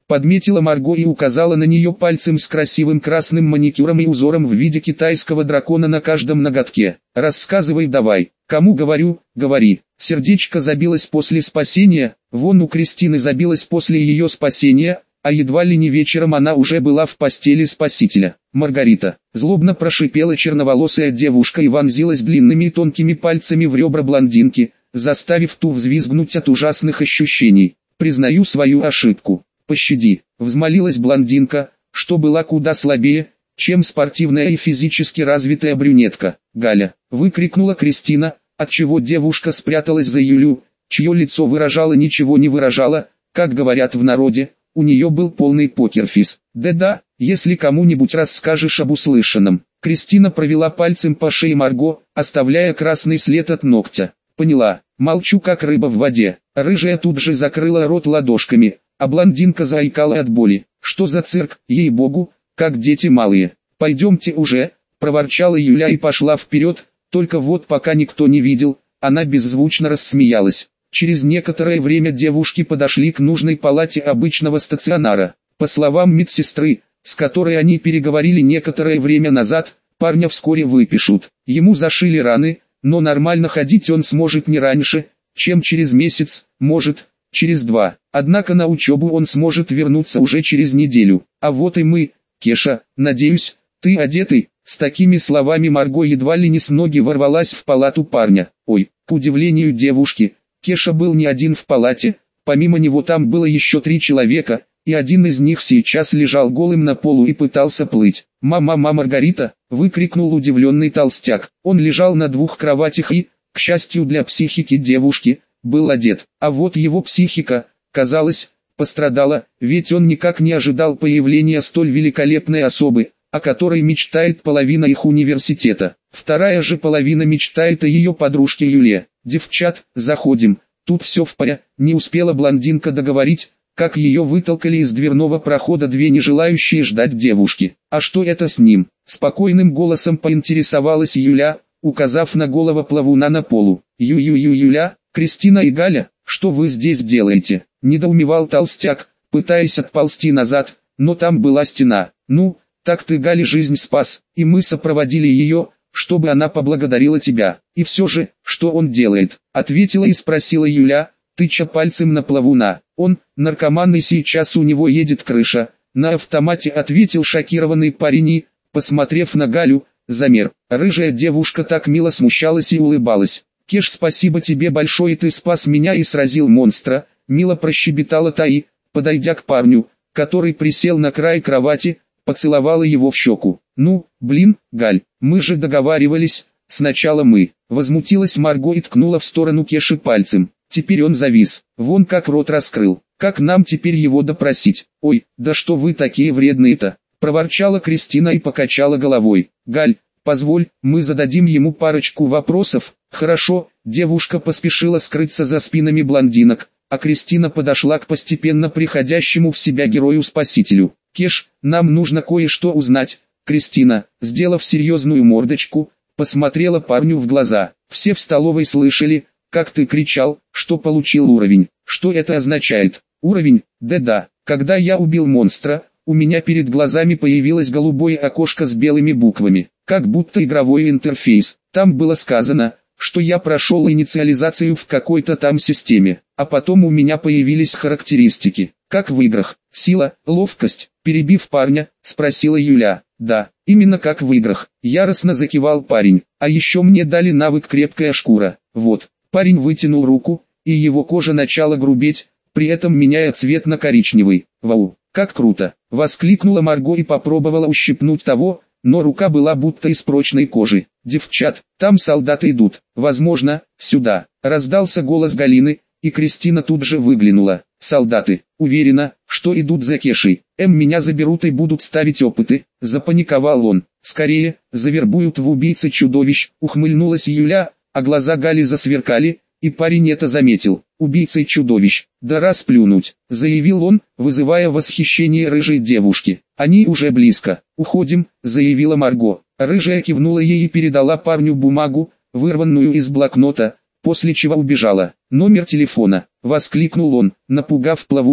подметила Марго и указала на нее пальцем с красивым красным маникюром и узором в виде китайского дракона на каждом ноготке. Рассказывай давай, кому говорю, говори. Сердечко забилось после спасения, вон у Кристины забилось после ее спасения, а едва ли не вечером она уже была в постели спасителя. Маргарита, злобно прошипела черноволосая девушка и вонзилась длинными и тонкими пальцами в ребра блондинки, заставив ту взвизгнуть от ужасных ощущений. Признаю свою ошибку. Пощади, взмолилась блондинка, что была куда слабее, чем спортивная и физически развитая брюнетка. Галя, выкрикнула Кристина, отчего девушка спряталась за Юлю, чье лицо выражало ничего не выражало, как говорят в народе, у нее был полный покерфейс. Да-да, если кому-нибудь расскажешь об услышанном. Кристина провела пальцем по шее Марго, оставляя красный след от ногтя. Поняла, молчу как рыба в воде. Рыжая тут же закрыла рот ладошками, а блондинка заикала от боли. Что за цирк, ей-богу, как дети малые. Пойдемте уже, проворчала Юля и пошла вперед, только вот пока никто не видел, она беззвучно рассмеялась. Через некоторое время девушки подошли к нужной палате обычного стационара. По словам медсестры, с которой они переговорили некоторое время назад, парня вскоре выпишут. Ему зашили раны, но нормально ходить он сможет не раньше, чем через месяц, может, через 2. Однако на учебу он сможет вернуться уже через неделю. А вот и мы, Кеша, надеюсь, ты одетый. С такими словами Марго едва ли не с ноги ворвалась в палату парня. Ой, к удивлению девушки, Кеша был не один в палате, помимо него там было еще 3 человека, и один из них сейчас лежал голым на полу и пытался плыть. «Мама, Маргарита!» — выкрикнул удивленный толстяк. Он лежал на 2 кроватях и, к счастью для психики девушки, был одет. А вот его психика, казалось, пострадала, ведь он никак не ожидал появления столь великолепной особы, о которой мечтает половина их университета. Вторая же половина мечтает о ее подружке Юле. «Девчат, заходим, тут все в порядке». Не успела блондинка договорить, как ее вытолкали из дверного прохода 2 не желающие ждать девушки. «А что это с ним?» — спокойным голосом поинтересовалась Юля, указав на голову плавуна на полу. «Юля, Кристина и Галя, что вы здесь делаете?» — недоумевал толстяк, пытаясь отползти назад, но там была стена. «Ну, так ты Гале жизнь спас, и мы сопроводили ее, чтобы она поблагодарила тебя. И все же, что он делает?» — ответила и спросила Юля, тыча пальцем на плавуна. «Он, наркоман, и сейчас у него едет крыша», — на автомате ответил шокированный парень и, посмотрев на Галю, замер. Рыжая девушка так мило смущалась и улыбалась. «Кеш, спасибо тебе большое, ты спас меня и сразил монстра», — мило прощебетала та и, подойдя к парню, который присел на край кровати, поцеловала его в щеку. «Ну, блин, Галь, мы же договаривались, сначала мы». Возмутилась Марго и ткнула в сторону Кеши пальцем. Теперь он завис, вон как рот раскрыл. Как нам теперь его допросить? «Ой, да что вы такие вредные-то?» — проворчала Кристина и покачала головой. «Галь, позволь, мы зададим ему парочку вопросов». «Хорошо», — девушка поспешила скрыться за спинами блондинок, а Кристина подошла к постепенно приходящему в себя герою-спасителю. «Кеш, нам нужно кое-что узнать». Кристина, сделав серьезную мордочку, посмотрела парню в глаза. «Все в столовой слышали, как ты кричал, что получил уровень. Что это означает?» «Уровень? Да-да. Когда я убил монстра, у меня перед глазами появилось голубое окошко с белыми буквами, как будто игровой интерфейс. Там было сказано, что я прошел инициализацию в какой-то там системе, а потом у меня появились характеристики, как в играх. Сила, ловкость», — перебив парня, спросила Юля. «Да, именно как в играх», — яростно закивал парень. «А еще мне дали навык крепкая шкура». Вот, парень вытянул руку, и его кожа начала грубеть, при этом меняя цвет на коричневый. «Вау, как круто!» — воскликнула Марго и попробовала ущипнуть того, но рука была будто из прочной кожи. «Девчат, там солдаты идут, возможно, сюда», — раздался голос Галины, и Кристина тут же выглянула. «Солдаты, уверена, что идут за Кешей. Меня заберут и будут ставить опыты», — запаниковал он. «Скорее, завербуют в убийцы чудовищ», — ухмыльнулась Юля, а глаза Гали засверкали, и парень это заметил. «Убийцы чудовищ, да расплюнуть», — заявил он, вызывая восхищение рыжей девушки. «Они уже близко. Уходим», — заявила Марго. Рыжая кивнула ей и передала парню бумагу, вырванную из блокнота, после чего убежала. «Номер телефона», — воскликнул он, напугав плавуна.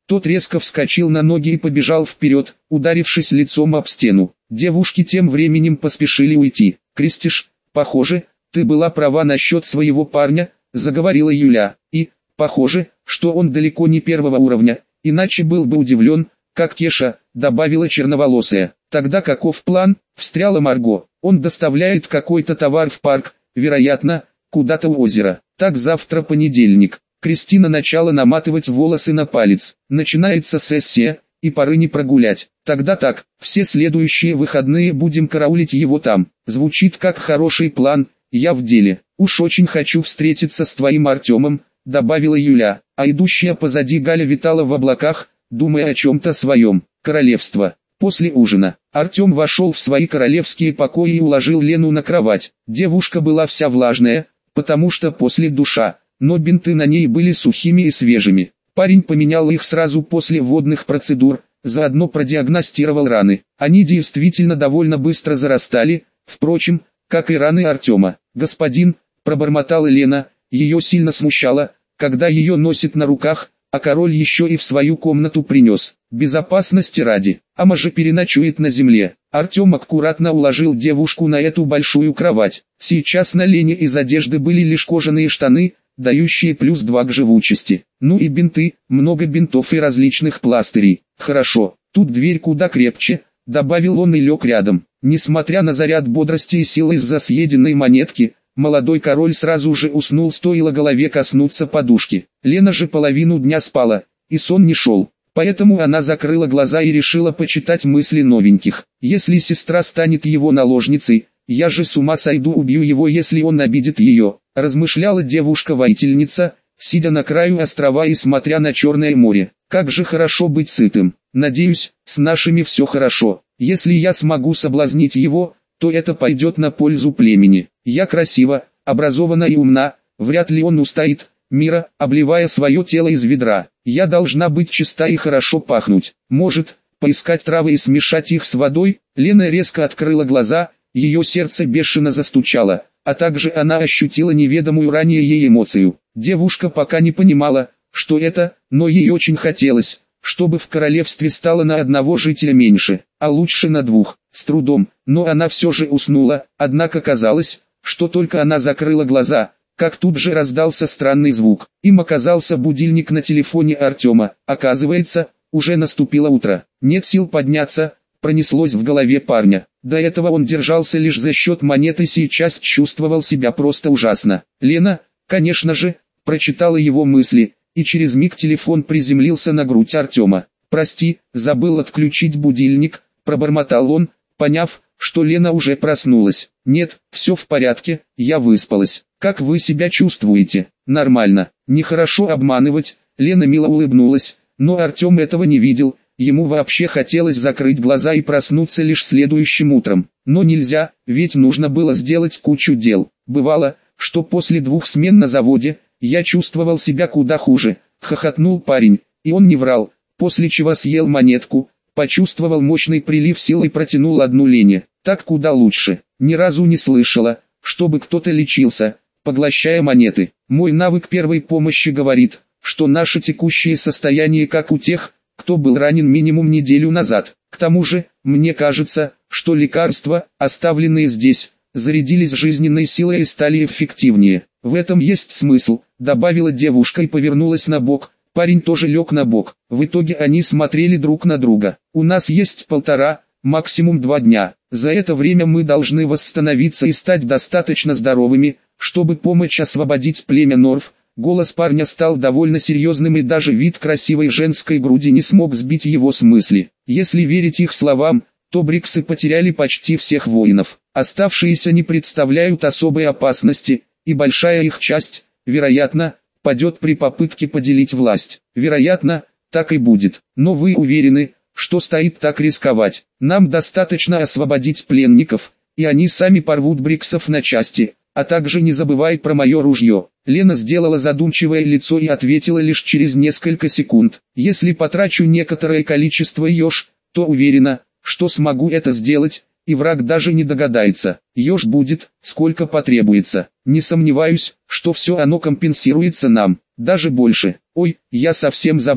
Тот резко вскочил на ноги и побежал вперед, ударившись лицом об стену. Девушки тем временем поспешили уйти. «Крестиш, похоже, ты была права насчет своего парня», — заговорила Юля. «И, похоже, что он далеко не первого уровня, иначе был бы удивлен, как Кеша», — добавила черноволосая. «Тогда каков план?» — встряла Марго. «Он доставляет какой-то товар в парк, вероятно, куда-то у озера. Так завтра понедельник». Кристина начала наматывать волосы на палец. «Начинается сессия, и поры не прогулять. Тогда так, все следующие выходные будем караулить его там». Звучит как хороший план, я в деле. «Уж очень хочу встретиться с твоим Артемом», — добавила Юля, а идущая позади Галя витала в облаках, думая о чем-то своем. Королевство. После ужина Артем вошел в свои королевские покои и уложил Лену на кровать. Девушка была вся влажная, потому что после душа, но бинты на ней были сухими и свежими. Парень поменял их сразу после водных процедур, заодно продиагностировал раны. Они действительно довольно быстро зарастали, впрочем, как и раны Артема. «Господин», — пробормотала Лена, ее сильно смущало, когда ее носит на руках, а король еще и в свою комнату принес. Безопасности ради, Ама же переночует на земле. Артем аккуратно уложил девушку на эту большую кровать. Сейчас на Лене из одежды были лишь кожаные штаны, дающие +2 к живучести. Ну и бинты, много бинтов и различных пластырей. «Хорошо, тут дверь куда крепче», — добавил он и лег рядом. Несмотря на заряд бодрости и силы из-за съеденной монетки, молодой король сразу же уснул, стоило голове коснуться подушки. Лена же половину дня спала, и сон не шел. Поэтому она закрыла глаза и решила почитать мысли новеньких. «Если сестра станет его наложницей, я же с ума сойду, убью его, если он обидит ее», — размышляла девушка-воительница, сидя на краю острова и смотря на Черное море. «Как же хорошо быть сытым. Надеюсь, с нашими все хорошо. Если я смогу соблазнить его, то это пойдет на пользу племени. Я красива, образована и умна, вряд ли он устоит, мира, обливая свое тело из ведра. Я должна быть чиста и хорошо пахнуть. Может, поискать травы и смешать их с водой?» Лена резко открыла глаза, ее сердце бешено застучало, а также она ощутила неведомую ранее ей эмоцию. Девушка пока не понимала, что это, но ей очень хотелось, чтобы в королевстве стало на одного жителя меньше, а лучше на 2, с трудом, но она все же уснула, однако казалось, что только она закрыла глаза, как тут же раздался странный звук. Им оказался будильник на телефоне Артема. Оказывается, уже наступило утро. «Нет сил подняться», пронеслось в голове парня. До этого он держался лишь за счет монеты, сейчас чувствовал себя просто ужасно. Лена, конечно же, прочитала его мысли, и через миг телефон приземлился на грудь Артема. «Прости, забыл отключить будильник», пробормотал он, поняв, что Лена уже проснулась. «Нет, все в порядке, я выспалась. Как вы себя чувствуете?» «Нормально. Нехорошо обманывать», Лена мило улыбнулась, но Артем этого не видел. Ему вообще хотелось закрыть глаза и проснуться лишь следующим утром. Но нельзя, ведь нужно было сделать кучу дел. «Бывало, что после 2 смен на заводе, я чувствовал себя куда хуже», хохотнул парень, и он не врал, после чего съел монетку, почувствовал мощный прилив сил и протянул одну Лене. «Так куда лучше. Ни разу не слышала, чтобы кто-то лечился, поглощая монеты. Мой навык первой помощи говорит, что наше текущее состояние как у тех, кто был ранен минимум неделю назад. К тому же, мне кажется, что лекарства, оставленные здесь, зарядились жизненной силой и стали эффективнее. В этом есть смысл», добавила девушка и повернулась на бок. Парень тоже лег на бок. В итоге они смотрели друг на друга. «У нас есть 1,5, максимум 2 дня. За это время мы должны восстановиться и стать достаточно здоровыми, чтобы помочь освободить племя Норф». Голос парня стал довольно серьезным, и даже вид красивой женской груди не смог сбить его с мысли. Если верить их словам, то бриксы потеряли почти всех воинов. Оставшиеся не представляют особой опасности, и большая их часть, вероятно, падет при попытке поделить власть. Вероятно, так и будет. Но вы уверены, что стоит так рисковать? Нам достаточно освободить пленников, и они сами порвут бриксов на части. А также не забывай про мое ружье». Лена сделала задумчивое лицо и ответила лишь через несколько секунд. «Если потрачу некоторое количество еж, то уверена, что смогу это сделать, и враг даже не догадается. Еж будет, сколько потребуется. Не сомневаюсь, что все оно компенсируется нам, даже больше». «Ой, я совсем забыла.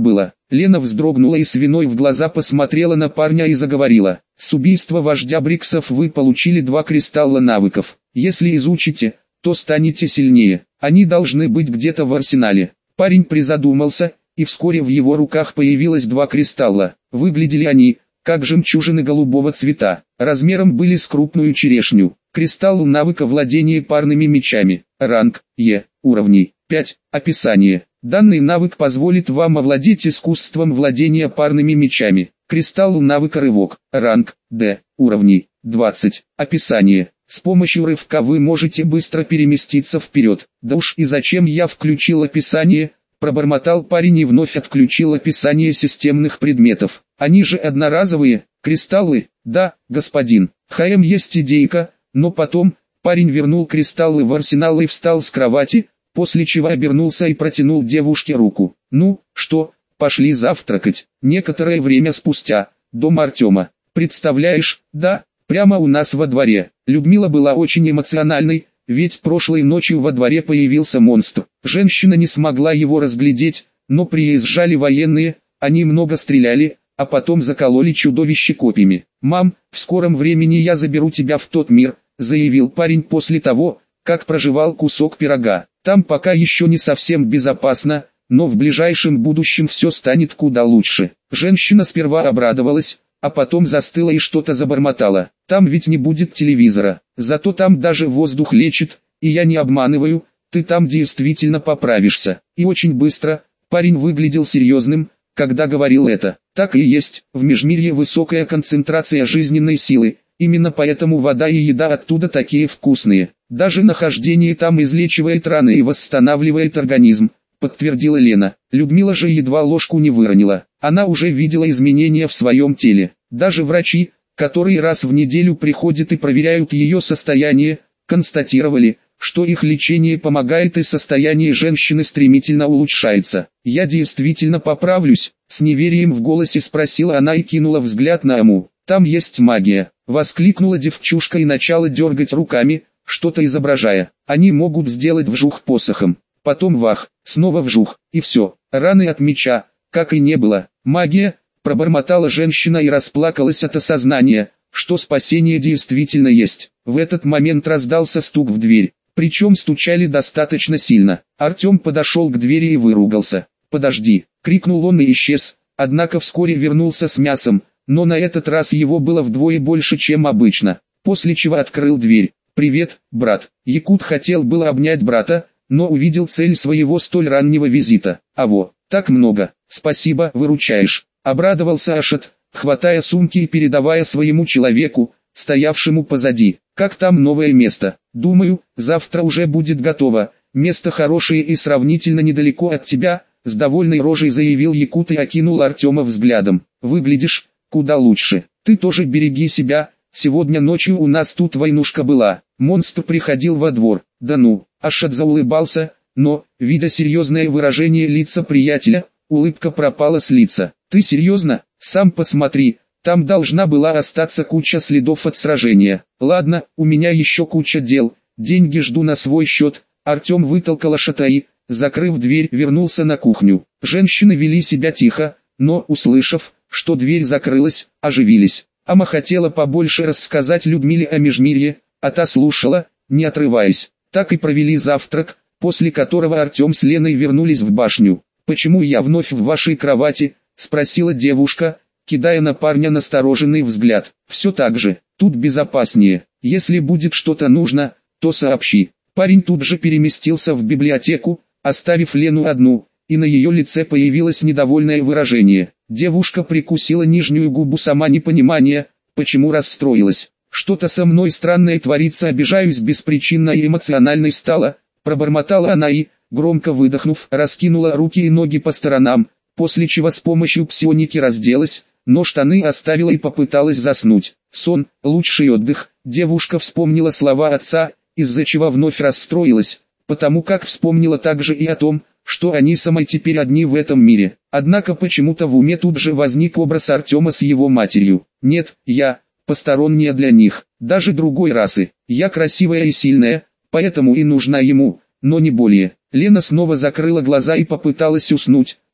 Лена вздрогнула и с виной в глаза посмотрела на парня и заговорила. С убийства вождя Бриксов вы получили 2 кристалла навыков. Если изучите, то станете сильнее. Они должны быть где-то в арсенале. Парень призадумался, и вскоре в его руках появилось 2 кристалла. Выглядели они, как жемчужины голубого цвета, размером были с крупную черешню. Кристалл навыка владения парными мечами. Ранг Е. Уровней 5. Описание. Данный навык позволит вам овладеть искусством владения парными мечами. Кристалл навыка рывок. Ранг Д. Уровней 20. Описание. С помощью рывка вы можете быстро переместиться вперед. Да уж и зачем я включил описание? Пробормотал парень и вновь отключил описание системных предметов. Они же одноразовые, кристаллы? Да, господин. ХМ есть идейка, но потом, парень вернул кристаллы в арсенал и встал с кровати, после чего обернулся и протянул девушке руку. Ну, что, пошли завтракать. Некоторое время спустя, дом Артема. Представляешь, да, прямо у нас во дворе. Людмила была очень эмоциональной, ведь прошлой ночью во дворе появился монстр. Женщина не смогла его разглядеть, но приезжали военные, они много стреляли, а потом закололи чудовище копьями. «Мам, в скором времени я заберу тебя в тот мир», заявил парень после того, как прожевал кусок пирога. «Там пока еще не совсем безопасно, но в ближайшем будущем все станет куда лучше». Женщина сперва обрадовалась, а потом застыла и что-то забормотала. «Там ведь не будет телевизора, зато там даже воздух лечит, и я не обманываю, ты там действительно поправишься». И очень быстро, парень выглядел серьезным, когда говорил это. Так и есть, в Межмирье высокая концентрация жизненной силы, именно поэтому вода и еда оттуда такие вкусные. Даже нахождение там излечивает раны и восстанавливает организм, подтвердила Лена. Людмила же едва ложку не выронила. Она уже видела изменения в своем теле. Даже врачи, которые раз в неделю приходят и проверяют ее состояние, констатировали, что их лечение помогает и состояние женщины стремительно улучшается. «Я действительно поправлюсь?» — с неверием в голосе спросила она и кинула взгляд на Аму. «Там есть магия!» — воскликнула девчушка и начала дергать руками, что-то изображая. «Они могут сделать вжух посохом, потом вах, снова вжух, и все, раны от меча, как и не было. Магия!» — пробормотала женщина и расплакалась от осознания, что спасение действительно есть. В этот момент раздался стук в дверь. Причем стучали достаточно сильно. Артем подошел к двери и выругался. «Подожди!» — крикнул он и исчез, однако вскоре вернулся с мясом, но на этот раз его было вдвое больше, чем обычно, после чего открыл дверь. «Привет, брат!» Якут хотел было обнять брата, но увидел цель своего столь раннего визита. «Аво, так много, спасибо, выручаешь!» — обрадовался Ашот, хватая сумки и передавая своему человеку, стоявшему позади. «Как там новое место?» «Думаю, завтра уже будет готово. Место хорошее и сравнительно недалеко от тебя», — с довольной рожей заявил Якут и окинул Артема взглядом. «Выглядишь куда лучше. Ты тоже береги себя, сегодня ночью у нас тут войнушка была. Монстр приходил во двор». «Да ну!» — Ашот заулыбался, но, видя серьезное выражение лица приятеля, улыбка пропала с лица. «Ты серьезно? Сам посмотри. Там должна была остаться куча следов от сражения. Ладно, у меня еще куча дел, деньги жду на свой счет». Артем вытолкал Ашота и, закрыв дверь, вернулся на кухню. Женщины вели себя тихо, но, услышав, что дверь закрылась, оживились. Ама хотела побольше рассказать Людмиле о Межмирье, а та слушала, не отрываясь. Так и провели завтрак, после которого Артем с Леной вернулись в башню. «Почему я вновь в вашей кровати?» — спросила девушка, кидая на парня настороженный взгляд. «Все так же, тут безопаснее. Если будет что-то нужно, то сообщи». Парень тут же переместился в библиотеку, оставив Лену одну, и на ее лице появилось недовольное выражение. Девушка прикусила нижнюю губу, сама непонимание, почему расстроилась. «Что-то со мной странное творится, обижаюсь беспричинно и эмоциональной стала», пробормотала она и, громко выдохнув, раскинула руки и ноги по сторонам, после чего с помощью псионики разделась, но штаны оставила и попыталась заснуть. Сон – лучший отдых. Девушка вспомнила слова отца, из-за чего вновь расстроилась, потому как вспомнила также и о том, что они самой теперь одни в этом мире. Однако почему-то в уме тут же возник образ Артема с его матерью. «Нет, я посторонняя для них, даже другой расы. Я красивая и сильная, поэтому и нужна ему, но не более». Лена снова закрыла глаза и попыталась уснуть,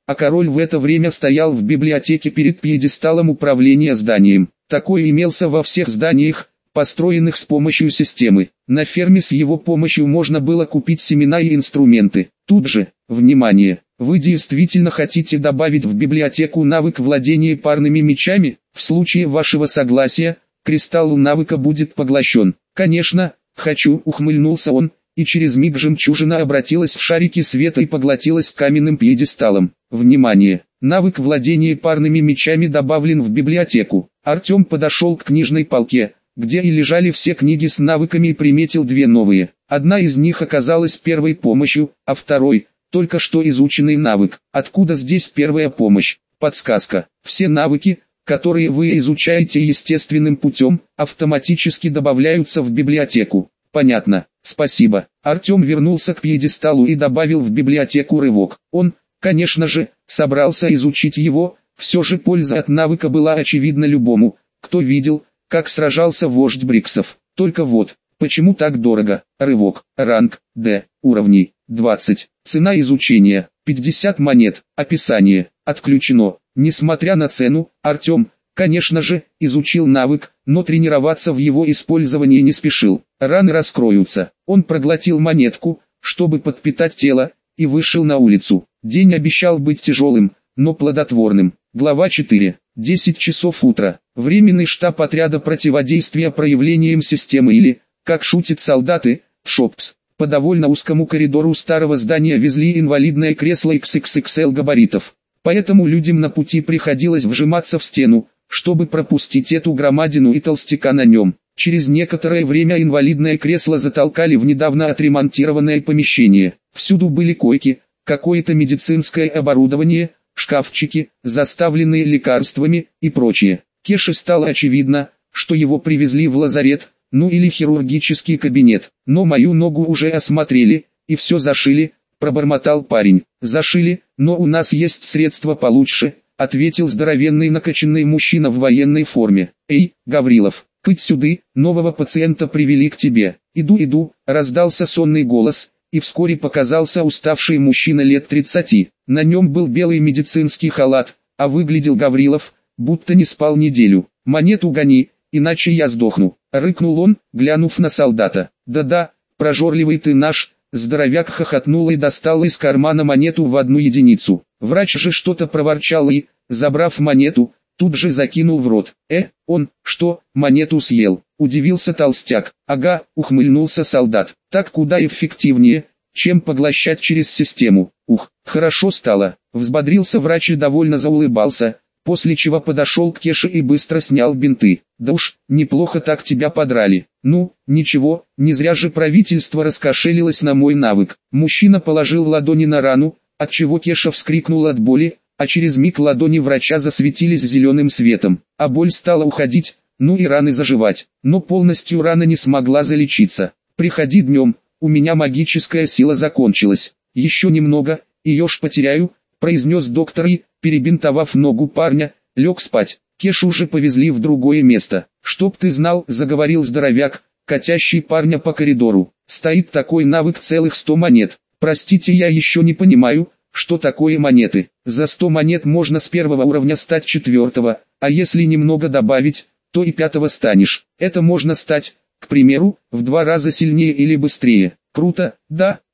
а король в это время стоял в библиотеке перед пьедесталом управления зданием. Такой имелся во всех зданиях, построенных с помощью системы. На ферме с его помощью можно было купить семена и инструменты. Тут же, внимание, вы действительно хотите добавить в библиотеку навык владения парными мечами? В случае вашего согласия, кристалл навыка будет поглощен. Конечно, хочу, ухмыльнулся он, и через миг жемчужина обратилась в шарики света и поглотилась каменным пьедесталом. Внимание! Навык владения парными мечами добавлен в библиотеку. Артем подошел к книжной полке, где и лежали все книги с навыками, и приметил две новые. Одна из них оказалась первой помощью, а второй – только что изученный навык. Откуда здесь первая помощь? Подсказка. Все навыки, которые вы изучаете естественным путем, автоматически добавляются в библиотеку. Понятно, спасибо. Артем вернулся к пьедесталу и добавил в библиотеку рывок. Он, конечно же, собрался изучить его, все же польза от навыка была очевидна любому, кто видел, как сражался вождь Бриксов. Только вот, почему так дорого? Рывок, ранг, D, уровней, 20. Цена изучения, 50 монет. Описание, отключено. Несмотря на цену, Артем, конечно же, изучил навык, но тренироваться в его использовании не спешил. Раны раскроются. Он проглотил монетку, чтобы подпитать тело, и вышел на улицу. День обещал быть тяжелым, но плодотворным. Глава 4. 10 часов утра. Временный штаб отряда противодействия проявлениям системы или, как шутят солдаты, ШОПС. По довольно узкому коридору старого здания везли инвалидное кресло XXXL габаритов. Поэтому людям на пути приходилось вжиматься в стену, чтобы пропустить эту громадину и толстяка на нем. Через некоторое время инвалидное кресло затолкали в недавно отремонтированное помещение. Всюду были койки, какое-то медицинское оборудование, шкафчики, заставленные лекарствами и прочее. Кеше стало очевидно, что его привезли в лазарет, ну или хирургический кабинет. Но мою ногу уже осмотрели, и все зашили, пробормотал парень. Зашили, но у нас есть средства получше, ответил здоровенный накачанный мужчина в военной форме. Эй, Гаврилов, кыть сюды, нового пациента привели к тебе. Иду, раздался сонный голос, и вскоре показался уставший мужчина лет 30. На нем был белый медицинский халат, а выглядел Гаврилов, будто не спал неделю. Монету гони, иначе я сдохну, рыкнул он, глянув на солдата. Да-да, прожорливый ты наш. Здоровяк хохотнул и достал из кармана монету в 1 единицу. Врач же что-то проворчал и, забрав монету, тут же закинул в рот. Он, что, монету съел? Удивился толстяк. Ага, ухмыльнулся солдат. Так куда эффективнее, чем поглощать через систему. Ух, хорошо стало. Взбодрился врач и довольно заулыбался, после чего подошел к Кеше и быстро снял бинты. Да уж, неплохо так тебя подрали. Ну, ничего, не зря же правительство раскошелилось на мой навык. Мужчина положил ладони на рану, отчего Кеша вскрикнул от боли, а через миг ладони врача засветились зеленым светом, а боль стала уходить, ну и раны заживать. Но полностью рана не смогла залечиться. Приходи днем, у меня магическая сила закончилась. Еще немного, и я ж потеряю, произнес доктор и, перебинтовав ногу парня, лег спать. Кешу уже повезли в другое место. «Чтоб ты знал», — заговорил здоровяк, катящий парня по коридору. «Стоит такой навык целых 100 монет. Простите, я еще не понимаю, что такое монеты. За 100 монет можно с 1 уровня стать 4, а если немного добавить, то и 5 станешь. Это можно стать, к примеру, в 2 раза сильнее или быстрее. Круто, да?»